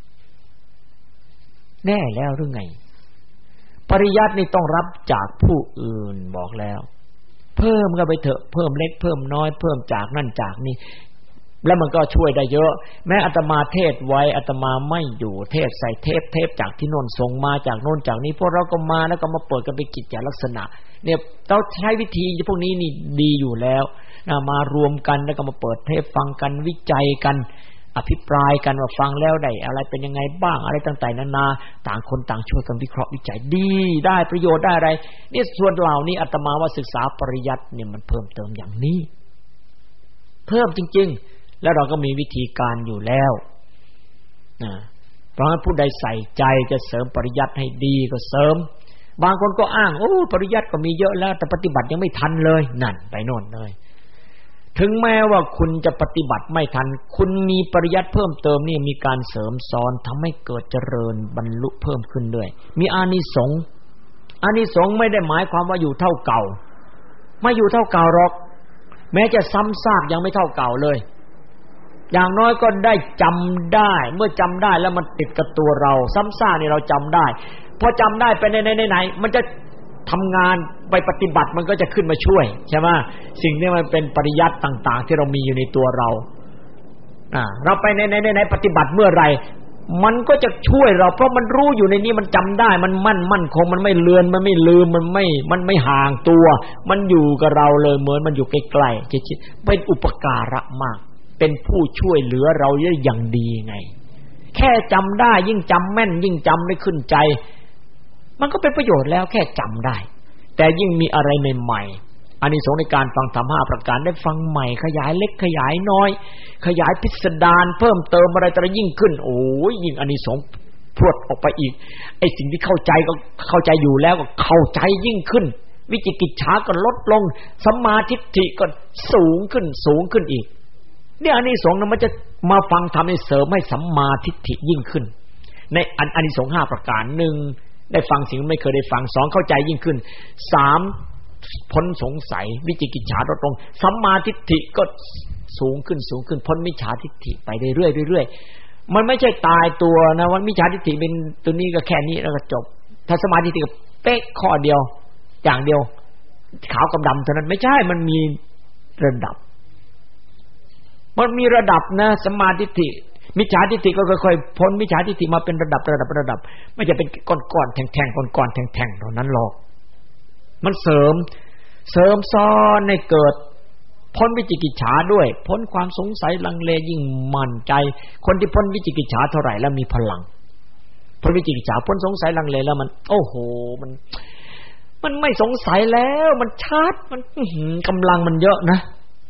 แน่แล้วหรือไงปริยัตินี่ต้องรับจากผู้อื่นบอกแล้วเพิ่มก็ไปเถอะเพิ่มเล็กเพิ่มน้อยเพิ่มจากนั่นจากนี่แล้วมันก็ช่วยได้เยอะแม้อาตมาเทศไว้อาตมาไม่อยู่เทศใส่เทปเทปจากที่โน่นส่งมาจากโน่นจากนี้พวกเราก็มาแล้วก็มาเปิดกันเป็นกิจจลักษณะเนี่ยเราใช้วิธีพวกนี้นี่ดีอยู่แล้วนะมารวมกันแล้วก็มาเปิดเทปฟังกันวิจัยกันอภิปรายกันว่าฟังแล้วได้อะไรเป็นยังไงบ้างอะไรต่างๆนานาต่างคนต่างช่วยกันวิเคราะห์วิจัยดีได้ประโยชน์ได้อะไรนี่ส่วนเหล่านี้อาตมาว่าศึกษาปริยัติเนี่ยมันเพิ่มเติมอย่างนี้เพิ่มจริงๆแล้วเราก็มีวิธีการอยู่แล้วนะเพราะฉะนั้นผู้ใดใส่ใจจะเสริมปริยัติให้ดีก็เสริมบางคนก็อ้างโอ้ปริยัติก็มีเยอะแล้วแต่ปฏิบัติยังไม่ทันเลยนั่นไปโน่นเลยถึงแม้ว่าคุณจะปฏิบัติไม่ทันคุณมีปริยัติเพิ่มเติมนี่มีการเสริมซ้อนทำให้เกิดเจริญบรรลุเพิ่มขึ้นด้วยมีอานิสงส์อานิสงส์ไม่ได้หมายความว่าอยู่เท่าเก่าไม่อยู่เท่าเก่าหรอกแม้จะซ้ำซากยังไม่เท่าเก่าเลยอย่างน้อยก็ได้จำได้เมื่อจำได้แล้วมันติดกับตัวเราซ้ำซากนี่เราจำได้พอจำได้ไปในไหนๆมันจะทำงานไปปฏิบัติมันก็จะขึ้นมาช่วยใช่ไหมสิ่งนี้มันเป็นปริยัติต่างๆที่เรามีอยู่ในตัวเราอ่าเราไปในไหนๆปฏิบัติเมื่อไหร่มันก็จะช่วยเราเพราะมันรู้อยู่ในนี้มันจำได้มันมั่นมั่นคงมันไม่เลือนมันไม่ลืมมันไม่มันไม่ห่างตัวมันอยู่กับเราเลยเหมือนมันอยู่ใกล้ๆชิดๆเป็นอุปการะมากเป็นผู้ช่วยเหลือเราอย่างดีไงแค่จำได้ยิ่งจำแม่นยิ่งจำได้ขึ้นใจมันก็เป็นประโยชน์แล้วแค่จำได้แต่ยิ่งมีอะไรใหม่ๆอานิสงส์ในการฟังธรรมห้าประการได้ฟังใหม่ขยายเล็กขยายน้อยขยายพิสดารเพิ่มเติมอะไรต่อยิ่งขึ้นโอ้ยยิ่งอานิสงส์พรวดออกไปอีกไอ้สิ่งที่เข้าใจก็เข้าใจอยู่แล้วก็เข้าใจยิ่งขึ้นวิจิกิจฉาก็ลดลงสัมมาทิฏฐิก็สูงขึ้นสูงขึ้นอีกเนี่ยอานิสงส์นั้นมันจะมาฟังธรรมให้เสริมให้สัมมาทิฏฐิยิ่งขึ้นในอานิสงส์ห้าประการหนึ่งได้ฟังสิ่งไม่เคยได้ฟังสองเข้าใจยิ่งขึ้นสามพ้นสงสัยวิจิกิจฉาลดลงสัมมาทิฏฐิก็สูงขึ้นสูงขึ้นพ้นมิจฉาทิฏฐิไปเรื่อยๆเรื่อยๆมันไม่ใช่ตายตัวนะว่ามิจฉาทิฏฐิเป็นตัวนี้ก็แค่นี้แล้วก็จบถ้าสมาธิก็เป๊ะข้อเดียวอย่างเดียวขาวกับดำเท่านั้นไม่ใช่มันมีระดับมันมีระดับนะสัมมาทิฏฐิมิจฉาทิฏฐิก็ค่อยๆพ้นมิจฉาทิฏฐิมาเป็นระดับระดับระดับไม่จะเป็นก้อนๆแท่งๆก้อนๆแท่งๆเท่านั้นหรอกมันเสริมเสริมซ้อนให้เกิดพ้นวิจิกิจฉาด้วยพ้นความสงสัยลังเลยิ่งมั่นใจคนที่พ้นวิจิกิจฉาเท่าไหร่แล้วมีพลังพ้นวิจิกิจฉาพ้นสงสัยลังเลแล้วมันโอ้โหมันมันไม่สงสัยแล้วมันชัดมันกำลังมันเยอะนะ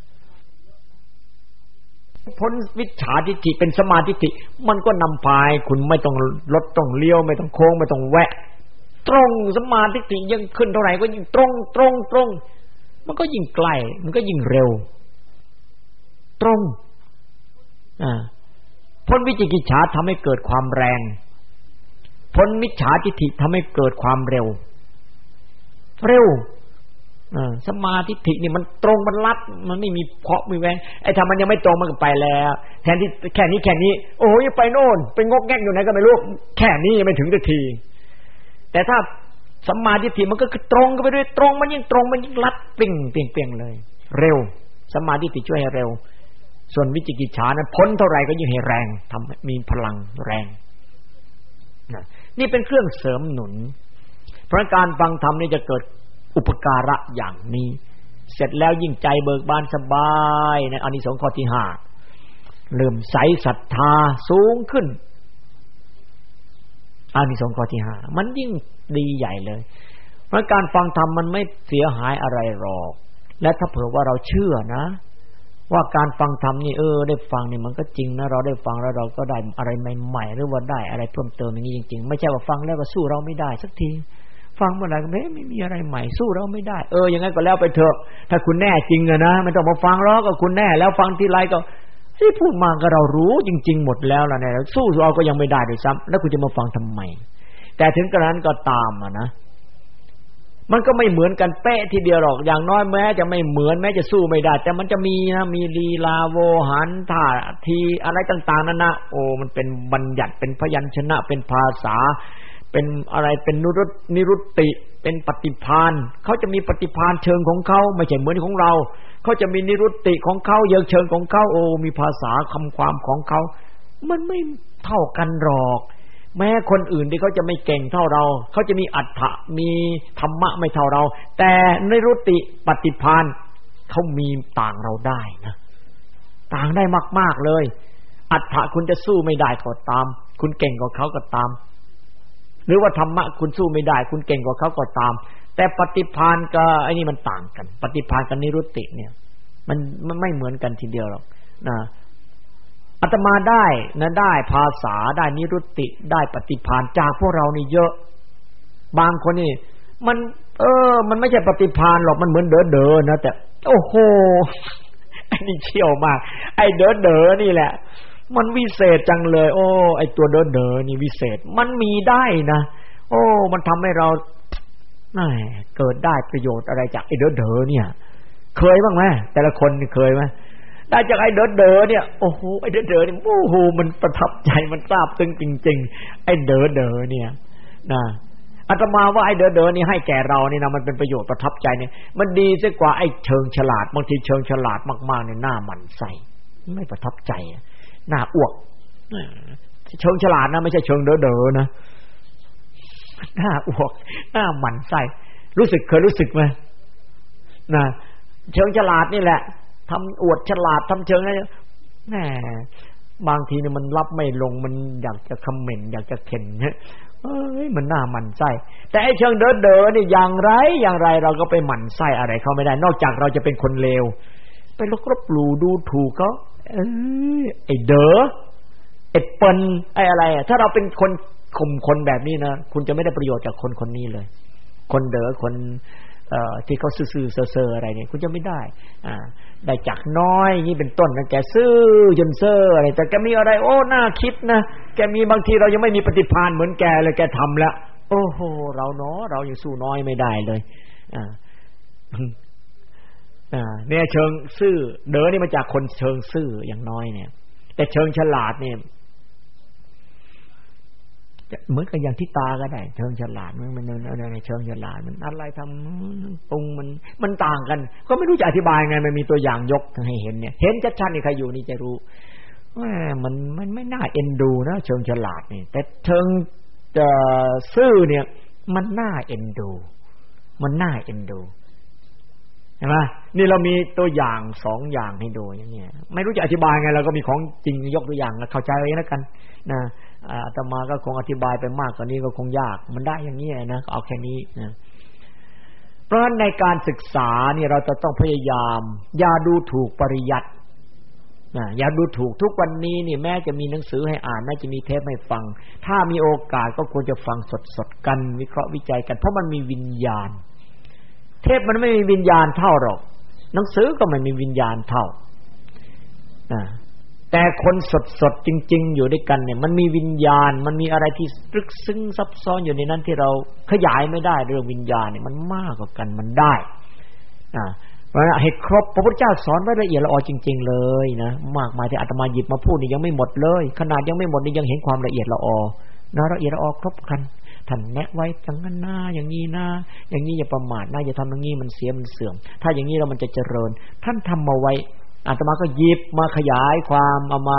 พ้นวิจฉาทิฏฐิเป็นสมาธิทิฏฐิมันก็นำพาคุณไม่ต้องลดต้องเลี้ยวไม่ต้องโค้งไม่ต้องแวะตรงสมาธิทิฏฐิยิ่งขึ้นเท่าไหร่ก็ยิ่งตรงตรงตรงมันก็ยิ่งใกล้มันก็ยิ่งเร็วตรงอ่าพ้นวิจิกิจฉาทำให้เกิดความแรงพ้นมิจฉาทิฏฐิทำให้เกิดความเร็วเร็วสมาธิทินี่มันตรงมันลัดมันไม่มีเคาะมีแวงไอ้ถ้ามันยังไม่ตรงมันก็ไปแล้วแทนที่แค่นี้แค่นี้โอ้ยไปโน่นไปงกแงกอยู่ไหนก็ไม่รู้แค่นี้ยังไม่ถึงสักทีแต่ถ้าสมาธิทิมันก็ตรงกันไปด้วยตรงมันยิ่งตรงมันยิ่งลัดปิ้งเปียงๆเลยเร็วสมาธิทิช่วยให้เร็วส่วนวิจิกิจฉานั้นพ้นเท่าไหร่ก็ยิ่งให้แรงทำมีพลังแรงนี่เป็นเครื่องเสริมหนุนเพราะการฟังธรรมนี่จะเกิดอุปการะอย่างนี้เสร็จแล้วยิ่งใจเบิกบานสบายในอานิสงส์ข้อที่ห้าเริ่มใสศรัทธาสูงขึ้นอานิสงส์ข้อที่ห้ามันยิ่งดีใหญ่เลยเพราะการฟังธรรมมันไม่เสียหายอะไรหรอกและถ้าเผื่อว่าเราเชื่อนะว่าการฟังธรรมนี่เออได้ฟังนี่มันก็จริงนะเราได้ฟังแล้วเราก็ได้อะไรใหม่ๆหรือว่าได้อะไรเพิ่มเติมอย่างนี้จริงๆไม่ใช่ว่าฟังแล้วก็สู้เราไม่ได้สักทีฟังเมื่อไหร่ก็ไม่ไม่มีอะไรใหม่สู้เราไม่ได้เอออย่างงั้นก็แล้วไปเถอะถ้าคุณแน่จริงอะนะไม่ต้องมาฟังหรอกก็คุณแน่แล้วฟังทีไรก็ที่พูดมาก็เรารู้จริงๆหมดแล้วล่ะเนี่ยสู้เราก็ยังไม่ได้ด้วยซ้ำแล้วคุณจะมาฟังทำไมแต่ถึงกระนั้นก็ตามอะนะมันก็ไม่เหมือนกันเป๊ะทีเดียวหรอกอย่างน้อยแม้จะไม่เหมือนแม้จะสู้ไม่ได้แต่มันจะมีนะมีลีลาโวหารท่าทีอะไรต่างๆนั่นนะโอ้มันเป็นบัญญัติเป็นพยัญชนะเป็นภาษาเป็นอะไรเป็นนิรุตนิรุตติเป็นปฏิภาณเขาจะมีปฏิภาณเชิงของเขาไม่ใช่เหมือนของเราเขาจะมีนิรุตติของเขาเชิงของเขาโอ้มีภาษาคำความของเขามันไม่เท่ากันหรอกแม้คนอื่นที่เขาจะไม่เก่งเท่าเราเขาจะมีอัฏฐะมีธรรมะไม่เท่าเราแต่นิรุตติปฏิภาณเขามีต่างเราได้นะต่างได้มากๆเลยอัฏฐะคุณจะสู้ไม่ได้ก็ตามคุณเก่งกว่าเขาก็ตามหรือว่าธรรมะคุณสู้ไม่ได้คุณเก่งกว่าเขาก็ตามแต่ปฏิภาณกับไอ้นี่มันต่างกันปฏิภาณกับนิรุตติเนี่ยมันมันไม่เหมือนกันทีเดียวหรอกนะอาตมาได้นะได้ภาษาได้นิรุตติได้ปฏิภาณจากพวกเรานี่เยอะบางคนนี่มันเออมันไม่ใช่ปฏิภาณหรอกมันเหมือนเด้อๆนะแต่โอ้โหไอ้นี่เชี่ยวมากไอ้เด้อๆนี่แหละมันวิเศษจังเลยโอ้ไอ้ตัวเด้อๆนี่วิเศษมันมีได้นะโอ้มันทำให้เราแหมเกิดได้ประโยชน์อะไรจากไอ้เด้อๆเนี่ยเคยบ้างไหมแต่ละคนเคยไหมได้จากไอ้เด้อเด้อเนี่ยโอ้โหไอ้เด้อเด้อนี่โอ้โหมันประทับใจมันซาบซึ้งจริงๆไอ้เด้อเด้อเนี่ยนะอาตมาว่าไอ้เด้อเด้อนี่ให้แก่เรานี่นะมันเป็นประโยชน์ประทับใจเนี่ยมันดีซะกว่าไอ้เชิงฉลาดบางทีเชิงฉลาดมากๆเนี่ยหน้าหมั่นไส้ไม่ประทับใจหน้าอ้วกเชิงฉลาดนะไม่ใช่เชิงเด้อเด้อนะหน้าอ้วกหน้าหมั่นไส้รู้สึกเคยรู้สึกไหมนะเชิงฉลาดนี่แหละทำอวดฉลาดทำเชิงอะไรแหมบางทีเนี่ยมันรับไม่ลงมันอยากจะคอมเมนต์อยากจะเข็นเนี่ยเอ้ยมันน่าหมั่นไส้แต่ไอ้เชิงเด้อเด้อนี่อย่างไรอย่างไรเราก็ไปหมั่นไส้อะไรเขาไม่ได้นอกจากเราจะเป็นคนเลวไปลบลบหลู่ดูถูกเขาเอ้ยไอ้เด้อไอ้เปิ้นไอ้อะไรอ่ะถ้าเราเป็นคนข่มคนแบบนี้นะคุณจะไม่ได้ประโยชน์จากคนคนนี้เลยคนเด้อคนเอ่อที่เขาซื่อๆเซ่อๆอะไรเนี่ยคุณจะไม่ได้อ่าได้จากน้อยนี่เป็นต้นนะแกซื่อจนเซ่ออะไรแต่แกมีอะไรโอ้น่าคิดนะแกมีบางทีเรายังไม่มีปฏิภาณเหมือนแกเลยแกทำแล้วโอ้โหเราเนาะเรายังสู้น้อยไม่ได้เลยอ่าอ่าเนี่ยเชิงซื่อเด้อนี่มาจากคนเชิงซื่ออย่างน้อยเนี่ยแต่เชิงฉลาดเนี่ยเหมือนกับอย่างที่ตาก็ได้เชิงฉลาดมันมันในเชิงฉลาดมันอะไรทำปรุงมันมันต่างกันก็ไม่รู้จะอธิบายไงมันมีตัวอย่างยกให้เห็นเนี่ยเห็นชัดๆนี่ใครอยู่นี่จะรู้ว่ามันมันไม่น่าเอ็นดูนะเชิงฉลาดนี่แต่เชิงซื่อเนี่ยมันน่าเอ็นดูมันน่าเอ็นดูเห็นไหมนี่เรามีตัวอย่างสองอย่างให้ดูอย่างเงี้ยไม่รู้จะอธิบายไงเราก็มีของจริงยกตัวอย่างแล้วเข้าใจเองแล้วกันนะอาตมาก็คงอธิบายไปมากกว่านี้ก็คงยากมันได้อย่างนี้นะเอาแค่นี้นะเพราะฉะนั้นในการศึกษานี่เราจะต้องพยายามอย่าดูถูกปริยัตินะอย่าดูถูกทุกวันนี้นี่แม้จะมีหนังสือให้อ่านแม้จะมีเทปให้ฟังถ้ามีโอกาสก็ควรจะฟังสดๆกันวิเคราะห์วิจัยกันเพราะมันมีวิญญาณเทปมันไม่มีวิญญาณเท่าหรอกหนังสือก็ไม่มีวิญญาณเท่าอ่าแต่คนสดๆจริงๆอยู่ด้วยกันเนี่ยมันมีวิญญาณมันมีอะไรที่ลึกซึ้งซับซ้อนอยู่ในนั้นที่เราขยายไม่ได้เรื่องวิญญาณเนี่ยมันมากกว่ากันมันได้อ่าเพราะให้ครบพระพุทธเจ้าสอนไว้ละเอียดละออจริงๆเลยนะมากมายที่อาตมาหยิบมาพูดนี่ยังไม่หมดเลยขนาดยังไม่หมดนี่ยังเห็นความละเอียดละออนะละเอียดละออครบครันท่านแนะไว้อย่างนั้นนะอย่างนี้นะอย่างนี้อย่าประมาทนะอย่าทำอย่างนี้มันเสียมันเสื่อมถ้าอย่างนี้แล้วมันจะเจริญท่านทำมาไว้อาตมาก็หยิบมาขยายความเอามา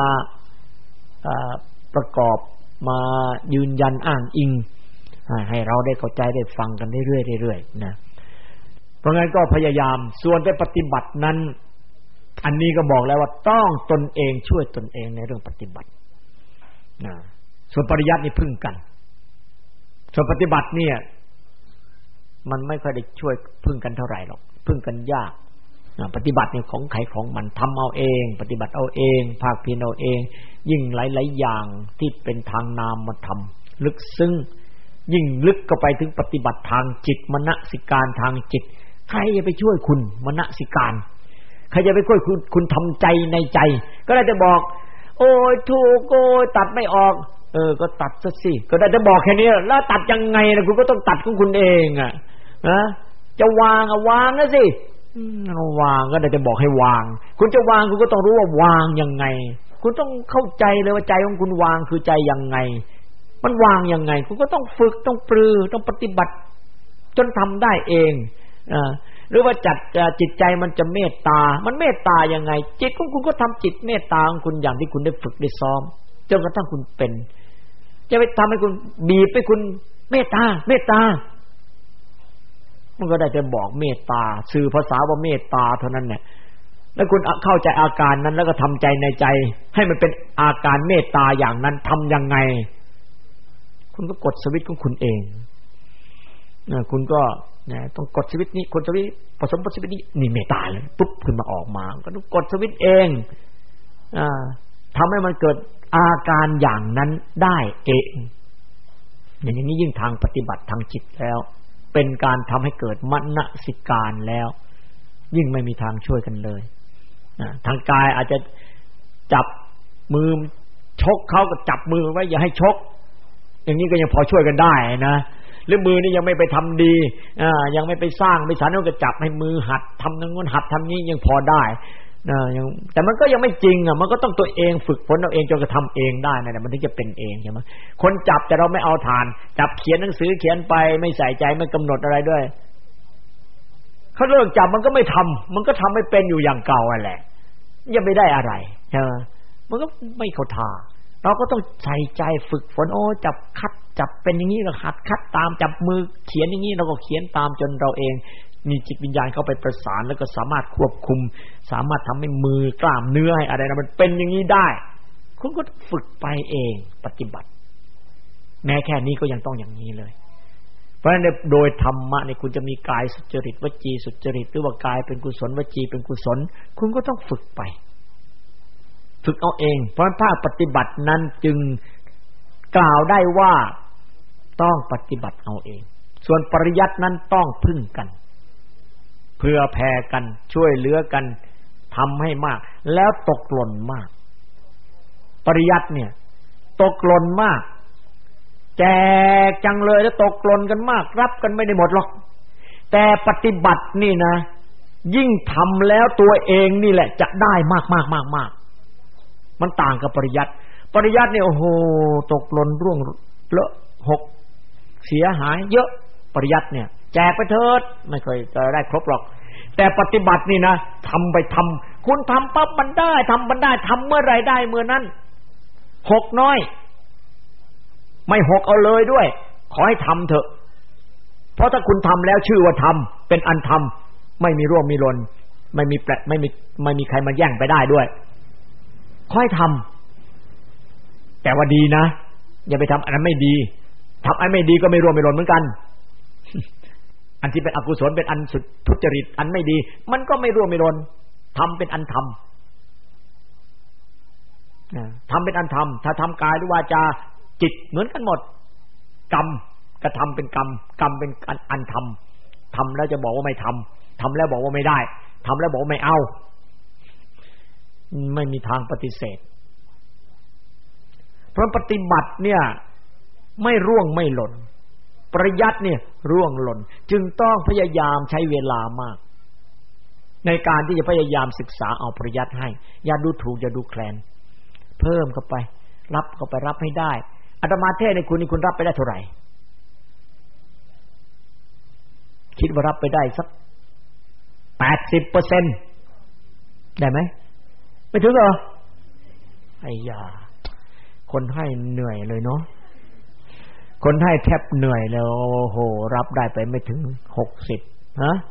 ประกอบมายืนยันอ้างอิงให้เราได้เข้าใจได้ฟังกันเรื่อยๆเรื่อยๆนะเพราะงั้นก็พยายามส่วนไปปฏิบัตินั้นอันนี้ก็บอกแล้วว่าต้องตนเองช่วยตนเองในเรื่องปฏิบัตินะส่วนปริยัตินี่พึ่งกันส่วนปฏิบัติเนี่ยมันไม่ค่อยได้ช่วยพึ่งกันเท่าไหร่หรอกพึ่งกันยากนะปฏิบัติเนี่ยของใครของมันทำเอาเองปฏิบัติเอาเองภาคเพียรเอาเองยิ่งหลายๆอย่างที่เป็นทางนามธรรมลึกซึ้งยิ่งลึกก็ไปถึงปฏิบัติทางจิตมนสิการทางจิตใครจะไปช่วยคุณมนสิการใครจะไปช่วยคุณคุณทำใจในใจก็ได้แต่บอกโอ้ยถูกโอ้ยตัดไม่ออกเออก็ตัดซะสิก็ได้จะบอกแค่นี้แล้วตัดยังไงล่ะคุณก็ต้องตัดของคุณเองอ่ะนะจะวางอ่ะวางนะสิอืมวางก็ได้จะบอกให้วางคุณจะวางคุณก็ต้องรู้ว่าวางยังไงคุณต้องเข้าใจเลยว่าใจของคุณวางคือใจยังไงมันวางยังไงคุณก็ต้องฝึกต้องปรือต้องปฏิบัติจนทำได้เองอ่าหรือว่าจัดจิตใจมันจะเมตตามันเมตตายังไงจิตของคุณก็ทำจิตเมตตาของคุณอย่างที่คุณได้ฝึกได้ซ้อมจนกระทั่งคุณเป็นจะไปทำให้คุณบีบไปคุณเมตตาเมตตามันก็ได้แต่บอกเมตตาสื่อภาษาว่าเมตตาเท่านั้นเนี่ยแล้วคุณเข้าใจอาการนั้นแล้วก็ทำใจในใจให้มันเป็นอาการเมตตาอย่างนั้นทำยังไงคุณก็กดสวิตช์ของคุณเองนะคุณก็นะต้องกดสวิตช์นี้กดสวิตช์ผสมสวิตช์นี้นี่เมตตาเลยปุ๊บขึ้นมาออกมาก็ต้องกดสวิตช์เองอ่าทำให้มันเกิดอาการอย่างนั้นได้เองอย่างนี้ยิ่งทางปฏิบัติทางจิตแล้วเป็นการทำให้เกิดมนสิการแล้วยิ่งไม่มีทางช่วยกันเลยทางกายอาจจะจับมือชกเขาก็จับมือไว้อย่าให้ชกอย่างนี้ก็ยังพอช่วยกันได้นะหรือมือนี่ยังไม่ไปทำดีอ่ายังไม่ไปสร้างไม่สานก็จับให้มือหัดทำนั้นหัดทำนี้ยังพอได้นะยังแต่มันก็ยังไม่จริงอ่ะมันก็ต้องตัวเองฝึกฝนเอาเองจนกระทำเองได้นะมันถึงจะเป็นเองใช่ไหมคนจับแต่เราไม่เอาทานจับเขียนหนังสือเขียนไปไม่ใส่ใจไม่กำหนดอะไรด้วยเขาเลิกจับมันก็ไม่ทำมันก็ทำไม่เป็นอยู่อย่างเก่าอ่ะแหละยังไม่ได้อะไรใช่ไหมมันก็ไม่เข้าท่าเราก็ต้องใส่ใจฝึกฝนโอ้จับคัดจับเป็นอย่างนี้เราหัดคัดตามจับมือเขียนอย่างนี้เราก็เขียนตามจนเราเองมีจิตวิญญาณเข้าไปประสานแล้วก็สามารถควบคุมสามารถทำให้มือกล้ามเนื้อให้อะไรนะมันเป็นอย่างนี้ได้คุณก็ฝึกไปเองปฏิบัติแม้แค่นี้ก็ยังต้องอย่างนี้เลยเพราะฉะนั้นโดยธรรมะเนี่ยคุณจะมีกายสุจริตวจีสุจริตหรือว่ากายเป็นกุศลวจีเป็นกุศลคุณก็ต้องฝึกไปฝึกเอาเองเพราะภาคปฏิบัตินั้นจึงกล่าวได้ว่าต้องปฏิบัติเอาเองส่วนปริยัตินั้นต้องพึ่งกันเพื่อแผ่กันช่วยเหลือกันทำให้มากแล้วตกหล่นมากปริยัติเนี่ยตกหล่นมากแจกจังเลยแล้วตกหล่นกันมากรับกันไม่ได้หมดหรอกแต่ปฏิบัตินี่นะยิ่งทำแล้วตัวเองนี่แหละจะได้มากมากมากมากมันต่างกับปริยัติปริยัติเนี่ยโอ้โหตกหล่นร่วงเลอะหกเสียหายเยอะปริยัติเนี่ยแจกไปเถิดไม่เคยจะได้ครบหรอกแต่ปฏิบัตินี่นะทำไปทำคุณทำปั๊บมันได้ทำมันได้ทำเมื่อไรได้เมื่อนั้นหกน้อยไม่หกเอาเลยด้วยขอให้ทำเถอะเพราะถ้าคุณทำแล้วชื่อว่าทำเป็นอันทำไม่มีร่วมมีหล่นไม่มีแปะไม่มีไม่มีใครมาแย่งไปได้ด้วยขอให้ทำแต่ว่าดีนะอย่าไปทำอันนั้นไม่ดีทำอันไม่ดีก็ไม่ร่วมไม่หล่นเหมือนกันอันที่เป็นอกุศลเป็นอันสุดทุจริตอันไม่ดีมันก็ไม่ร่วมไม่หล่นทำเป็นอันทำทำเป็นอันทำถ้าทำกายหรือวาจาจิตเหมือนกันหมดกรรมกระทำเป็นกรรมกรรมเป็นอันอันทำทำแล้วจะบอกว่าไม่ทำทำแล้วบอกว่าไม่ได้ทำแล้วบอกว่าไม่เอาไม่มีทางปฏิเสธเพราะปฏิบัติเนี่ยไม่ร่วงไม่หล่นปริยัติเนี่ยร่วงหล่นจึงต้องพยายามใช้เวลามากในการที่จะพยายามศึกษาเอาปริยัติให้อย่าดูถูกอย่าดูแคลนเพิ่มเข้าไปรับเข้าไปรับให้ได้อาตมาเทศในคุณนี่คุณรับไปได้เท่าไหร่คิดว่ารับไปได้สัก แปดสิบเปอร์เซ็นต์ ได้ไหมไม่ถึงเหรอไอ้ยาคนให้เหนื่อยเลยเนาะคนให้แทบเหนื่อยแล้วโอ้โหรับได้ไปไม่ถึงหกสิบฮะ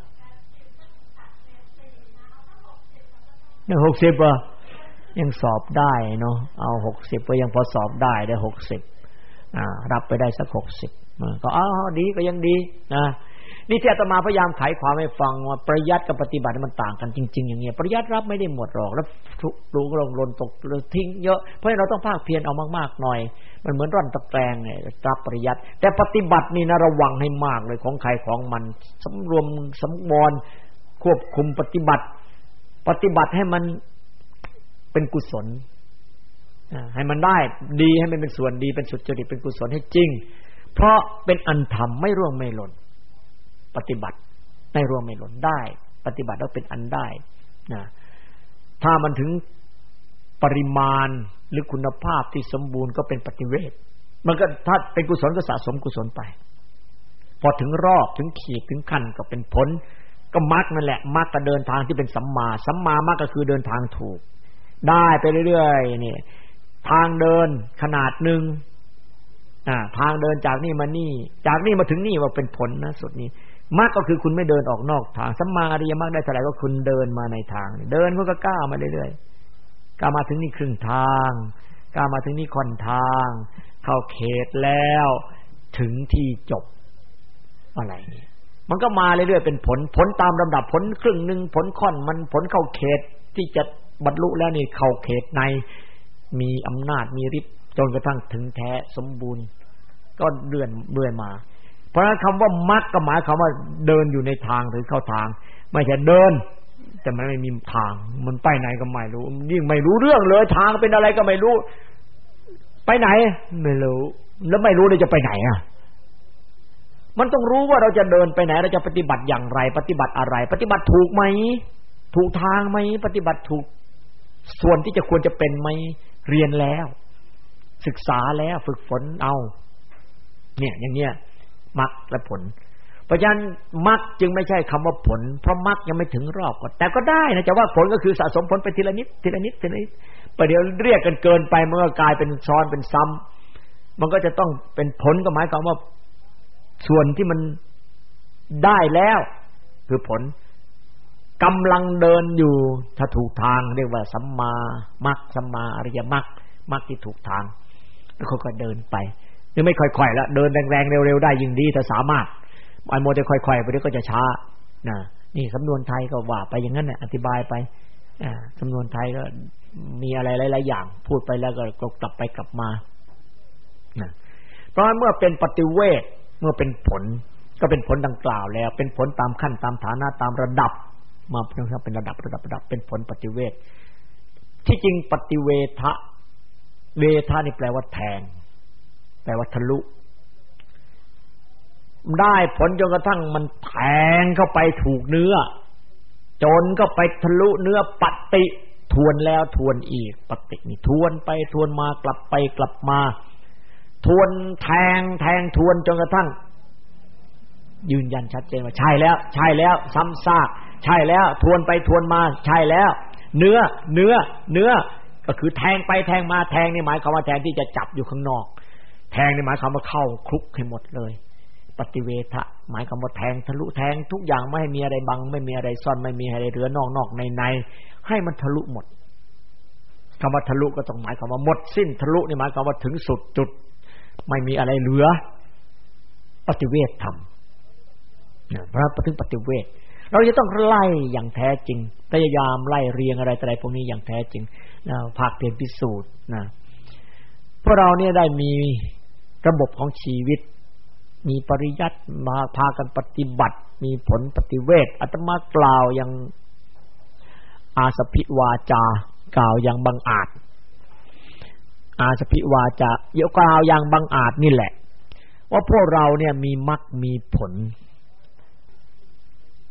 นี่หกสิบอ่ะยังสอบได้เนาะเอาหกสิบก็ยังพอสอบได้ได้หกสิบอ่ารับไปได้สักหกสิบก็อ้าวดีก็ยังดีนะนี่ที่อาตมาพยายามไขความให้ฟังว่าปริยัติกับปฏิบัติมันต่างกันจริงๆอย่างเงี้ยปริยัติรับไม่ได้หมดหรอกแล้วรู้ก็ลงหล่นตกทิ้งเยอะเพราะฉะนั้นเราต้องภาคเพียรเอามากๆหน่อยมันเหมือนร่อนตะแกรงเนี่ยรับปริยัติแต่ปฏิบัตินี่นะระวังให้มากเลยของใครของมันสำรวมสำวรควบคุมปฏิบัติปฏิบัติให้มันเป็นกุศลให้มันได้ดีให้มันเป็นส่วนดีเป็นสุจริตเป็นกุศลให้จริงเพราะเป็นอันธรรมไม่ร่วงไม่หล่นปฏิบัติไม่ร่วงไม่หล่นได้ปฏิบัติแล้วเป็นอันได้นะถ้ามันถึงปริมาณหรือคุณภาพที่สมบูรณ์ก็เป็นปฏิเวทมันก็ถ้าเป็นกุศลก็สะสมกุศลไปพอถึงรอบถึงขีดถึงขั้นก็เป็นผลก็มรรคนั่นแหละมรรคก็เดินทางที่เป็นสัมมาสัมมามรรคก็คือเดินทางถูกได้ไปเรื่อยๆนี่ทางเดินขนาดหนึ่งอ่าทางเดินจากนี่มานี่จากนี่มาถึงนี่ว่าเป็นผลนะสุดนี้มรรคก็คือคุณไม่เดินออกนอกทางสัมมาอริยมรรคได้เท่าไหร่ก็คุณเดินมาในทางเดินก็ก้าวมาเรื่อยๆก้าวมาถึงนี่ครึ่งทางก้าวมาถึงนี่ค่อนทางเข้าเขตแล้วถึงที่จบอะไรนี่มันก็มาเรื่อยๆเป็นผลผลตามลำดับผลครึ่งนึงผลค่อนมันผลเข้าเขตที่จะบรรลุแล้วนี่เข้าเขตในมีอำนาจมีฤทธิ์จนกระทั่งถึงแท้สมบูรณ์ก็เลื่อนเรื่อยมาเพราะฉะนั้นคำว่ามรรคก็หมายความว่าเดินอยู่ในทางหรือเข้าทางไม่ใช่เดินแต่มันไม่มีทางมันไปไหนก็ไม่รู้ยิ่งไม่รู้เรื่องเลยทางเป็นอะไรก็ไม่รู้ไปไหนไม่รู้แล้วไม่รู้เลยจะไปไหนอ่ะมันต้องรู้ว่าเราจะเดินไปไหนเราจะปฏิบัติอย่างไรปฏิบัติอะไรปฏิบัติถูกไหมถูกทางไหมปฏิบัติถูกส่วนที่จะควรจะเป็นไหมเรียนแล้วศึกษาแล้วฝึกฝนเอาเนี่ยอย่างเงี้ยมรรคและผลเพราะฉะนั้นมรรคจึงไม่ใช่คำว่าผลเพราะมรรคยังไม่ถึงรอบก็แต่ก็ได้นะจะว่าผลก็คือสะสมผลไปทีละนิดทีละนิดทีละนิดประเดี๋ยวเรียกกันเกินไปมันก็กลายเป็นซ้อนเป็นซ้ำมันก็จะต้องเป็นผลก็หมายความว่าส่วนที่มันได้แล้วคือผลกำลังเดินอยู่ถ้าถูกทางเรียกว่าสัมมามรรคสัมมาอริยมรรคมรรคที่ถูกทางแล้วเขาก็เดินไปหรือไม่ค่อยๆแล้วเดินแรงๆเร็วๆได้ยิ่งดีถ้าสามารถไอ้โมเดลค่อยๆไปเดี๋ยวก็จะช้านะนี่สำนวนไทยก็ว่าไปอย่างนั้นน่ะอธิบายไปอ่าสำนวนไทยก็มีอะไรหลายๆอย่างพูดไปแล้วก็กลับไปกลับมานะเพราะเมื่อเป็นปฏิเวทเมื่อเป็นผลก็เป็นผลดังกล่าวแล้วเป็นผลตามขั้นตามฐานะตามระดับมาเป็นระดับระดับระดับเป็นผลปฏิเวทที่จริงปฏิเวทะเวทะนี่แปลว่าแทงแปลว่าทะลุได้ผลจนกระทั่งมันแทงเข้าไปถูกเนื้อจนเข้าไปทะลุเนื้อปฏิทวนแล้วทวนอีกปฏินี่ทวนไปทวนมากลับไปกลับมาทวนแทงแทงทวนจนกระทั่งยืนยันชัดเจนว่าใช่แล้วใช่แล้วซ้ำซากใช่แล้วทวนไปทวนมาใช่แล้วเนื้อเนื้อเนื้อก็คือแทงไปแทงมาแทงนี่หมายความว่าแทนที่จะจับอยู่ข้างนอกแทงนี่หมายความว่าเข้าคลุกให้หมดเลยปฏิเวทะหมายความว่าแทงทะลุแทงทุกอย่างไม่ให้มีอะไรบังไม่มีอะไรซ่อนไม่มีอะไรเหลือนอกนอกในในให้มันทะลุหมดคำว่าทะลุก็ต้องหมายความว่าหมดสิ้นทะลุนี่หมายความว่าถึงสุดจุดไม่มีอะไรเหลือปฏิเวทธรรมนะพระถึงปฏิเวทเราจะต้องไล่อย่างแท้จริงพยายามไล่เรียงอะไรอะไรพวกนี้อย่างแท้จริงนะภาคเพียรพิสูจน์นะพวกเราเนี่ยได้มีระบบของชีวิตมีปริยัติมาพากันปฏิบัติมีผลปฏิเวทอาตมากล่าวอย่างอาสพิวาจากล่าวอย่างบังอาจอาสพิวาจาเยกล่าวอย่างบังอาจนี่แหละว่าพวกเราเนี่ยมีมรรคมีผล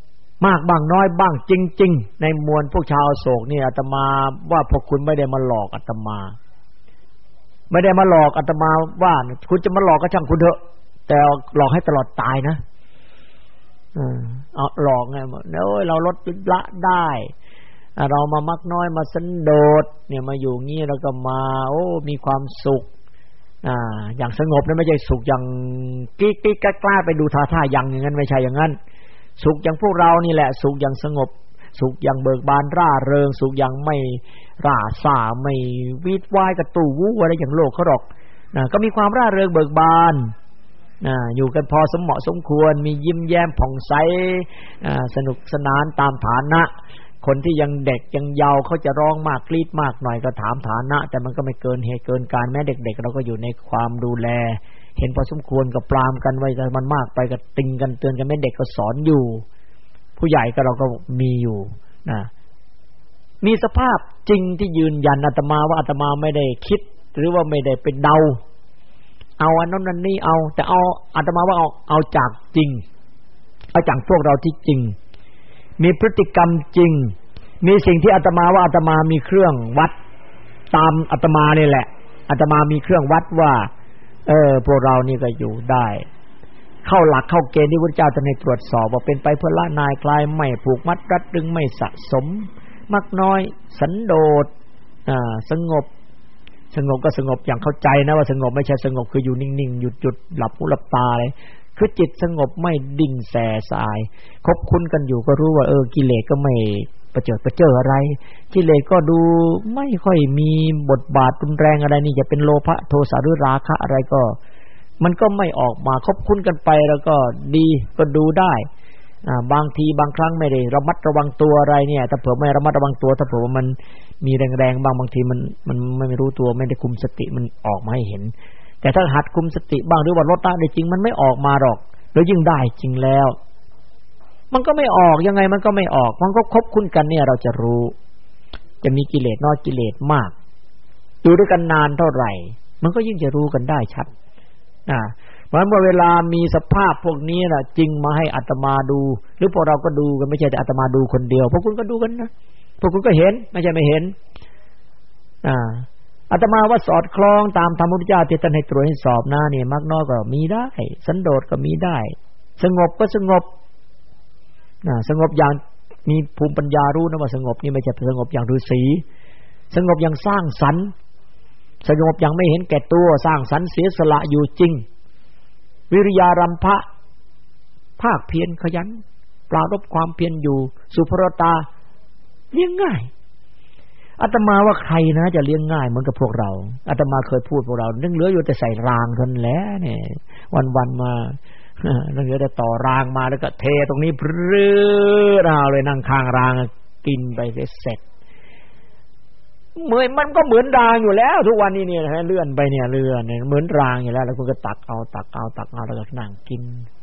มากบ้างน้อยบ้างจริงๆในมวลพวกชาวโศกนี่อาตมาว่าพวกคุณไม่ได้มาหลอกอาตมาไม่ได้มาหลอกอาตมาว่าคุณจะมาหลอกก็ช่างคุณเถอะแต่หลอกให้ตลอดตายนะเออเอาหลอกไงเอ้ยเราลดละได้เรามามักน้อยมาสันโดษเนี่ยมาอยู่งี้แล้วก็มาโอ้มีความสุขอ่าอย่างสงบนั้นไม่ใช่สุขอย่างกิ๊กๆกล้าๆไปดูท่าท่าอย่างอย่างนั้นไม่ใช่อย่างนั้นสุขอย่างพวกเรานี่แหละสุขอย่างสงบสุขอย่างเบิกบานร่าเริงสุขอย่างไม่ร่าซ่าไม่วีดวายกระตู้วู้อะไรอย่างโลกเขาหรอกนะก็มีความร่าเริงเบิกบานนะอยู่กันพอสมเหมาะสมควรมียิ้มแย้มผ่องใสสนุกสนานตามฐานะคนที่ยังเด็กยังเยาว์เขาจะร้องมากกรีดมากหน่อยก็ถามฐานะแต่มันก็ไม่เกินเหตุเกินการแม้เด็กๆเราก็อยู่ในความดูแลเห็นพอสมควรก็ปรามกันไว้แต่มันมากไปก็ติงกันเตือนกันแม่เด็กก็สอนอยู่ผู้ใหญ่ก็เราก็มีอยู่นะมีสภาพจริงที่ยืนยันอาตมาว่าอาตมาไม่ได้คิดหรือว่าไม่ได้ไปเดาเอาอันนั้นนั่นนี่เอาแต่เอาอาตมาว่าเอาเอาจากจริงเอาจากพวกเราที่จริงมีพฤติกรรมจริงมีสิ่งที่อาตมาว่าอาตมามีเครื่องวัดตามอาตมานี่แหละอาตมามีเครื่องวัดว่าเออพวกเรานี่ก็อยู่ได้เข้าหลักเข้าเกณฑ์ที่พระเจ้าท่านให้ตรวจสอบว่าเป็นไปเพื่อละนายคลายไม่ผูกมัดรัดดึงไม่สะสมมักน้อยสันโดษอ่าสงบสงบก็สงบอย่างเข้าใจนะว่าสงบไม่ใช่สงบคืออยู่นิ่งๆหยุดๆหลับหูหลับตาเลยคือจิตสงบไม่ดิ่งแส่สายคบคุ้นกันอยู่ก็รู้ว่าเออกิเลสก็ไม่ประเจิดประเจ้ออะไรกิเลสก็ดูไม่ค่อยมีบทบาทรุนแรงอะไรนี่จะเป็นโลภะโทสะหรือราคะอะไรก็มันก็ไม่ออกมาคบคุ้นกันไปแล้วก็ดีก็ดูได้อ่าบางทีบางครั้งไม่ได้ระมัดระวังตัวอะไรเนี่ยถ้าเผื่อไม่ระมัดระวังตัวถ้าเผื่อว่ามันมีแรงๆบางบางทีมันมันไม่รู้ตัวไม่ได้คุมสติมันออกมาให้เห็นแต่ถ้าหัดคุมสติบ้างหรือว่าลดละได้จริงมันไม่ออกมาหรอกแล้วยิ่งได้จริงแล้วมันก็ไม่ออกยังไงมันก็ไม่ออกมันก็คบคุ้นกันเนี่ยเราจะรู้จะมีกิเลสน้อยกิเลสมากอยู่ด้วยกันนานเท่าไหร่มันก็ยิ่งจะรู้กันได้ชัดอ่าเพราะเมื่อเวลามีสภาพพวกนี้น่ะจริงมาให้อาตมาดูหรือพวกเราก็ดูกันไม่ใช่แต่อาตมาดูคนเดียวพวกคุณก็ดูกันนะพวกคุณก็เห็นไม่ใช่ไม่เห็นอ่าอาตมาว่าสอดคล้องตามธรรมพุทธเจ้าที่ท่านให้ตรวจให้สอบหน้านี่มากน้อยก็มีได้สันโดษก็มีได้สงบก็สงบนะสงบอย่างมีภูมิปัญญารู้นะว่าสงบนี่ไม่ใช่สงบอย่างฤาษีสงบอย่างสร้างสรรค์สงบอย่างไม่เห็นแก่ตัวสร้างสรรค์เสียสละอยู่จริงวิริยารัมภะภาคเพียรขยันปรารภความเพียรอยู่สุภรตาเลี้ยงง่ายอาตมาว่าใครนะจะเลี้ยงง่ายเหมือนกับพวกเราอาตมาเคยพูดพวกเรานึ่งเหลืออยู่แต่ใส่รางเท่านั้นแหละเนี่ยวันๆมานึ่งเหลือแต่ต่อรางมาแล้วก็เทตรงนี้พรื้อเราเลยนั่งข้างรางกินไปเสร็จเหมือนมันก็เหมือนรางอยู่แล้วทุกวันนี้เนี่ยเลื่อนไปเนี่ยเลื่อนเนี่ยเหมือนรางอยู่แล้วแล้วคุณก็ตักเอาตักเอาตักเอาแล้วก็นั่งกิน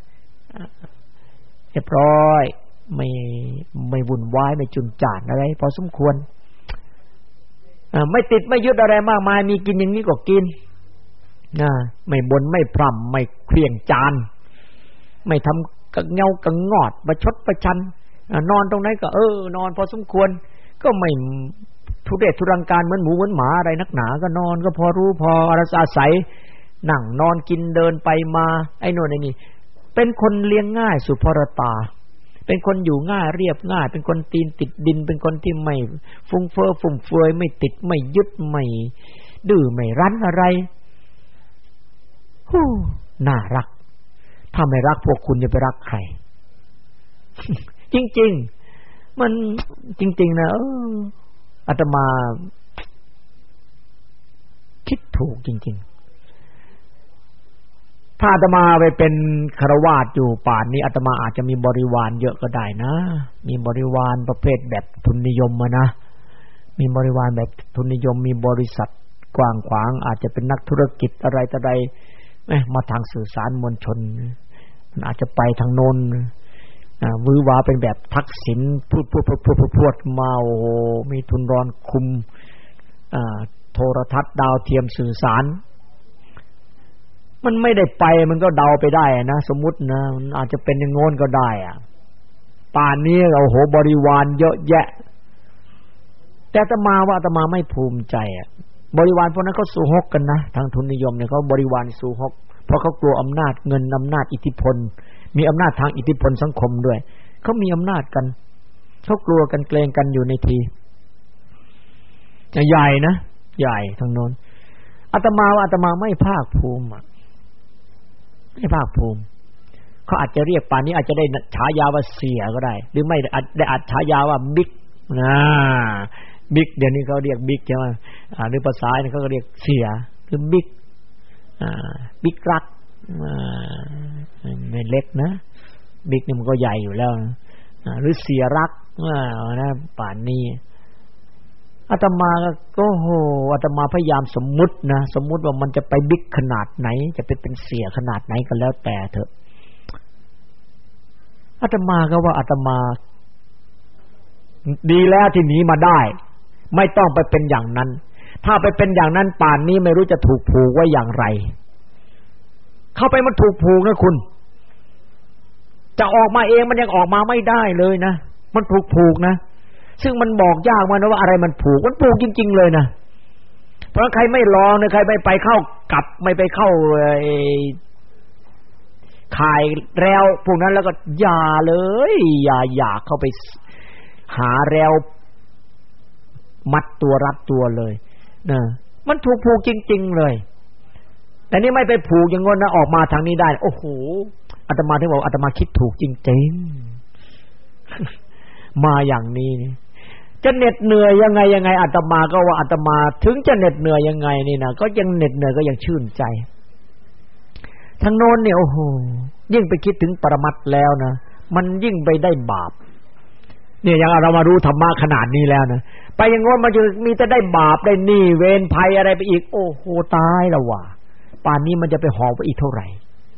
เรียบร้อยไม่ไม่วุ่นวายไม่จุนจ่านอะไรพอสมควรไม่ติดไม่ยึดอะไรมากมายมีกินอย่างนี้ก็กินนะไม่บ่นไม่พร่ำไม่เครี่ยงจานไม่ทำกระเงากระงอดประชดประชันนอนตรงไหนก็เออนอนพอสมควรก็ไม่ทุเรศทุรังการเหมือนหมูเหมือนหมาอะไรนักหนาก็นอนก็พอรู้พออาศัยนั่งนอนกินเดินไปมาไอ้โน่นไอ้นี่เป็นคนเลี้ยงง่ายสุภรตาเป็นคนอยู่ง่ายเรียบง่ายเป็นคนตีนติดดินเป็นคนที่ไม่ฟุ้งเฟ้อฟุ่มเฟือยไม่ติดไม่ยึดไม่ดื้อไม่รั้นอะไรฮู้น่ารักถ้าไม่รักพวกคุณจะไปรักใคร จริงๆมันจริงๆนะเอออาตมาคิดถูกจริงๆถ้าอาตมาไปเป็นฆราวาสอยู่ป่านนี้อาตมาอาจจะมีบริวารเยอะก็ได้นะมีบริวารประเภทแบบทุนนิยมมานะมีบริวารแบบทุนนิยมมีบริษัทกว้างขวางอาจจะเป็นนักธุรกิจอะไรต่อใดมาทางสื่อสารมวลชนมันอาจจะไปทางโน้นวื้อวาเป็นแบบทักษิณพูดพูดพูดพูดพูดมาโอ้โหมีทุนรอนคุมโทรทัศน์ดาวเทียมสื่อสารมันไม่ได้ไปมันก็เดาไปได้นะสมมุตินะมันอาจจะเป็นอย่างโน้นก็ได้อะป่านนี้เราโหบริวารเยอะแยะแต่อาตมาว่าอาตมาไม่ภูมิใจอ่ะบริวารพวกนั้นเขาสู้ฮกกันนะทางทุนนิยมเนี่ยเขาบริวารสู้ฮกเพราะเขากลัวอำนาจเงินอำนาจอิทธิพลมีอำนาจทางอิทธิพลสังคมด้วยเขามีอำนาจกันเขากลัวกันเกรงกันอยู่ในทีใหญ่นะใหญ่ทางโน้นอาตมาว่าอาตมาไม่ภาคภูมิไม่ภาคภูมิเขาอาจจะเรียกป่านนี้อาจจะได้ฉายาว่าเสียก็ได้หรือไม่อาจได้อาจฉายาว่าบิ๊กนะบิ๊กเดี๋ยวนี้เขาเรียกบิ๊กใช่ไหมอ่าหรือภาษาเนี่ยเขาก็เรียกเสียหรือบิ๊กอ่าบิ๊กรักอ่าไม่เล็กนะบิ๊กนี่มันก็ใหญ่อยู่แล้วนะอ่าหรือเสียรักอ่านะป่านนี้อาตมาก็โหอาตมาพยายามสมมุตินะสมมุติว่ามันจะไปบิ๊กขนาดไหนจะไปเป็นเสียขนาดไหนก็แล้วแต่เถอะอาตมาก็ว่าอาตมาดีแล้วที่หนีมาได้ไม่ต้องไปเป็นอย่างนั้นถ้าไปเป็นอย่างนั้นป่านนี้ไม่รู้จะถูกผูกไว้อย่างไรเข้าไปมันถูกผูกนะคุณจะออกมาเองมันยังออกมาไม่ได้เลยนะมันถูกผูกนะซึ่งมันบอกยากมากนะว่าอะไรมันผูกมันผูกจริงๆเลยนะเพราะใครไม่ลองนะใครไม่ไปเข้ากับไม่ไปเข้าข่ายแล้วพวกนั้นแล้วก็อย่าเลยอย่าอยากเข้าไปหาแล้วมัดตัวรัดตัวเลยนะมันถูกผูกจริงๆเลยแต่นี่ไม่ไปผูกอย่างงั้นนะออกมาทางนี้ได้โอ้โหอาตมาถึงบอกอาตมาคิดถูกจริงๆมาอย่างนี้นี่จะเหน็ดเหนื่อยยังไงยังไงอาตมาก็ว่าอาตมาถึงจะเหน็ดเหนื่อยยังไงนี่นะก็ยังเหน็ดเหนื่อยก็ยังชื่นใจทางโน้นเนี่ยโอ้โหยิ่งไปคิดถึงปรมัตถ์แล้วนะมันยิ่งไปได้บาปเนี่ยยังเรามารู้ธรรมะขนาดนี้แล้วนะไปอย่างงั้นมันจะมีแต่ได้บาปได้หนี้เวรภัยอะไรไปอีกโอ้โหตายแล้วว่ะป่านนี้มันจะไปหอบไปอีกเท่าไหร่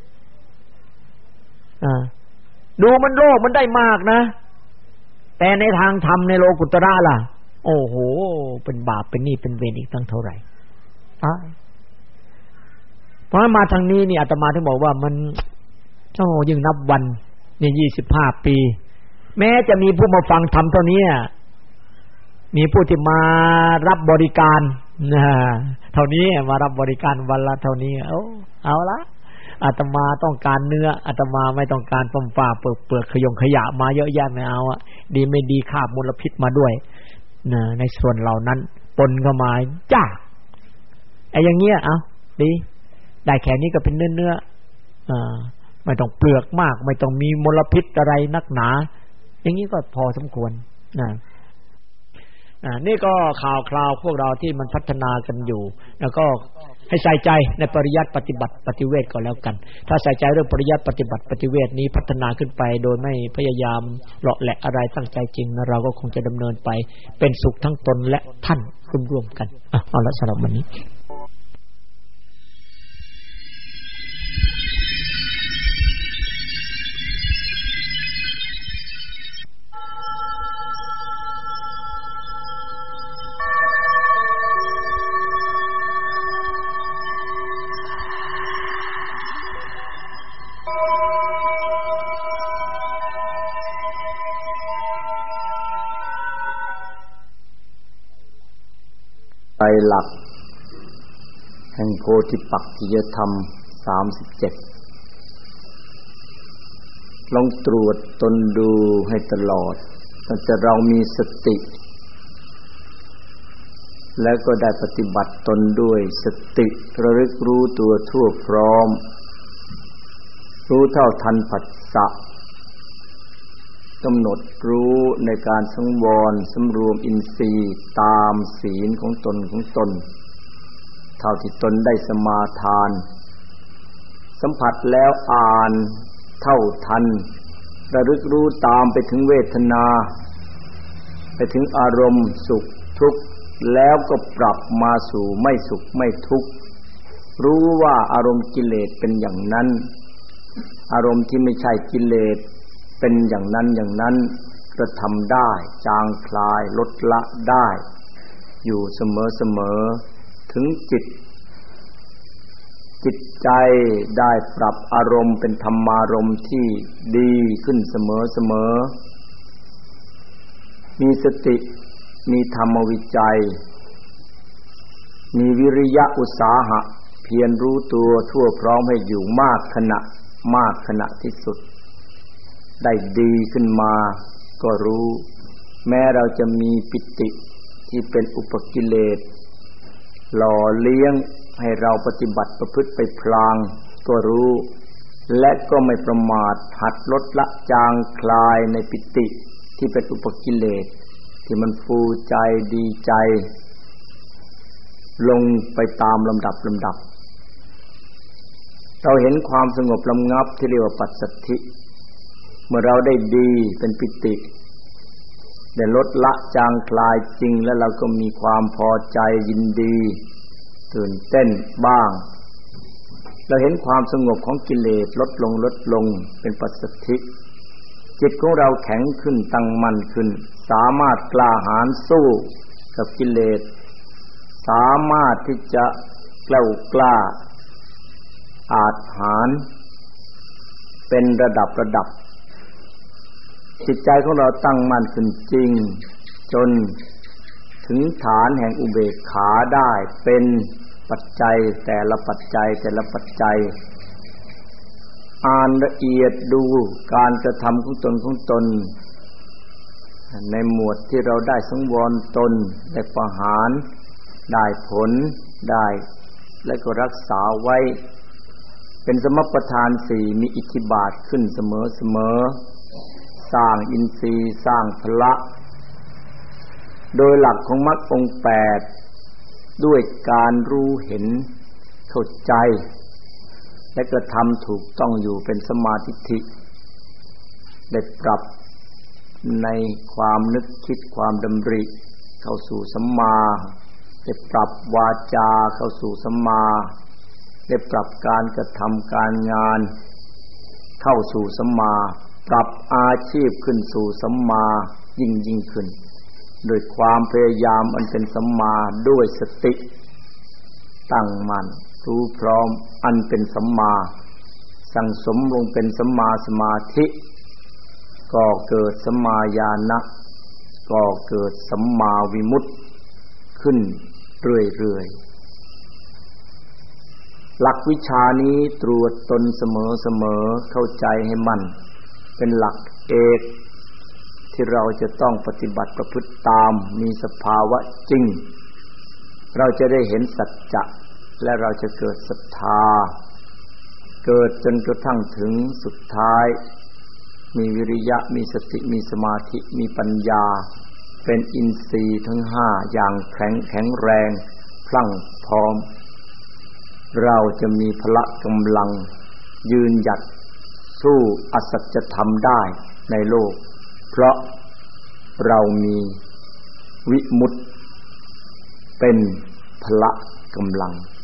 อ่าดูมันโลภมันได้มากนะแต่ในทางธรรมในโลกุตระล่ะโอ้โหเป็นบาปเป็นหนี้เป็นเวรอีกตั้งเท่าไหร่ตายเพราะมาทางนี้นี่อาตมาถึงบอกว่ามันโอ้ยิ่งนับวันนี่ยี่สิบห้าปีแม้จะมีผู้มาฟังธรรมเท่านี้มีผู้ที่มารับบริการนะเท่านี้มารับบริการวันละเท่านี้เอาเอาละอาตมาต้องการเนื้ออาตมาไม่ต้องการต้มฟ้าเปลือกเปลือกขยงขยะมาเยอะแยะไม่เอาอ่ะดีไม่ดีคาบมลพิษมาด้วยนะในส่วนเหล่านั้นปนเข้ามาจ้าไอ้อย่างเงี้ยเอาดีได้แค่นี้ก็เป็นเนื้อเนื้ออ่าไม่ต้องเปลือกมากไม่ต้องมีมลพิษอะไรนักหนาอย่างนี้ก็พอสมควรนะอ่านี่ก็ข่าวคราวพวกเราที่มันพัฒนากันอยู่แล้วก็ให้ใส่ใจในปริยัติปฏิบัติปฏิเวทก็แล้วกันถ้าใส่ใจเรื่องปริยัติปฏิบัติปฏิเวทนี้พัฒนาขึ้นไปโดยไม่พยายามเลาะแหละอะไรตั้งใจจริงนะเราก็คงจะดำเนินไปเป็นสุขทั้งตนและท่านร่วมๆกันอ่ะเอาละสำหรับวันนี้ไตรลักษณ์แห่งโพธิปักขิยธรรมสามสิบเจ็ดลองตรวจตนดูให้ตลอดตั้งแต่เรามีสติแล้วก็ได้ปฏิบัติตนด้วยสติระลึกรู้ตัวทั่วพร้อมรู้เท่าทันผัสสะกำหนดรู้ในการสังวรสำรวมอินทรีย์ตามศีลของตนของตนเท่าที่ตนได้สมาทานสัมผัสแล้วอ่านเท่าทันระลึกรู้ตามไปถึงเวทนาไปถึงอารมณ์สุขทุกข์แล้วก็ปรับมาสู่ไม่สุขไม่ทุกข์รู้ว่าอารมณ์กิเลสเป็นอย่างนั้นอารมณ์ที่ไม่ใช่กิเลสเป็นอย่างนั้นอย่างนั้นกระทำได้จางคลายลดละได้อยู่เสมอเสมอถึงจิตจิตใจได้ปรับอารมณ์เป็นธรรมารมณ์ที่ดีขึ้นเสมอเสมอมีสติมีธรรมวิจัยมีวิริยะอุตสาหะเพียรรู้ตัวทั่วพร้อมให้อยู่มากขณะมากขณะที่สุดได้ดีขึ้นมาก็รู้แม้เราจะมีปิติที่เป็นอุปกิเลสหล่อเลี้ยงให้เราปฏิบัติประพฤติไปพลางก็รู้และก็ไม่ประมาทหัดลดละจางคลายในปิติที่เป็นอุปกิเลสที่มันฟูใจดีใจลงไปตามลำดับลำดับเราเห็นความสงบระงับที่เรียกว่าปัสสัทธิเมื่อเราได้ดีเป็นปิติได้ลดละจางคลายจริงแล้วเราก็มีความพอใจยินดีตื่นเต้นบ้างเราเห็นความสงบของกิเลสลดลงลดลงเป็นปัสสัทธิจิตของเราแข็งขึ้นตั้งมั่นขึ้นสามารถกล้าหาญสู้กับกิเลสสามารถที่จะแกล้วกล้าอาจหาญเป็นระดับระดับจิตใจของเราตั้งมั่นขึ้นจริงจนถึงฐานแห่งอุเบกขาได้เป็นปัจจัยแต่ละปัจจัยแต่ละปัจจัยอ่านละเอียดดูการกระทำของตนของตนในหมวดที่เราได้สังวรตนได้ประหารได้ผลได้และก็รักษาไว้เป็นสมปทานสี่มีอิทธิบาทขึ้นเสมอเสมอสร้างอินทรีย์สร้างพละโดยหลักของมรรคองค์แปดด้วยการรู้เห็นเข้าใจและกระทำถูกต้องอยู่เป็นสมาธิิได้ปรับในความนึกคิดความดำริเข้าสู่สัมมาได้ปรับวาจาเข้าสู่สัมมาได้ปรับการกระทำการงานเข้าสู่สัมมาปรับอาชีพขึ้นสู่สัมมายิ่งยิ่งขึ้นโดยความพยายามอันเป็นสัมมาด้วยสติตั้งมั่นรู้พร้อมอันเป็นสัมมาสั่งสมลงเป็นสัมมาสมาธิก็เกิดสัมมาญาณะก็เกิดสัมมาวิมุตติขึ้นเรื่อยๆหลักวิชานี้ตรวจตนเสมอๆเข้าใจให้มั่นเป็นหลักเอกที่เราจะต้องปฏิบัติประพฤติตามมีสภาวะจริงเราจะได้เห็นสัจจะและเราจะเกิดศรัทธาเกิดจนกระทั่งถึงสุดท้ายมีวิริยะมีสติมีสมาธิมีปัญญาเป็นอินทรีย์ทั้งห้าอย่างแข็งแข็งแรงพลั่งพร้อมเราจะมีพละกำลังยืนหยัดสู้อสัจธรรมได้ในโลกเพราะเรามีวิมุตติเป็นพละกำลัง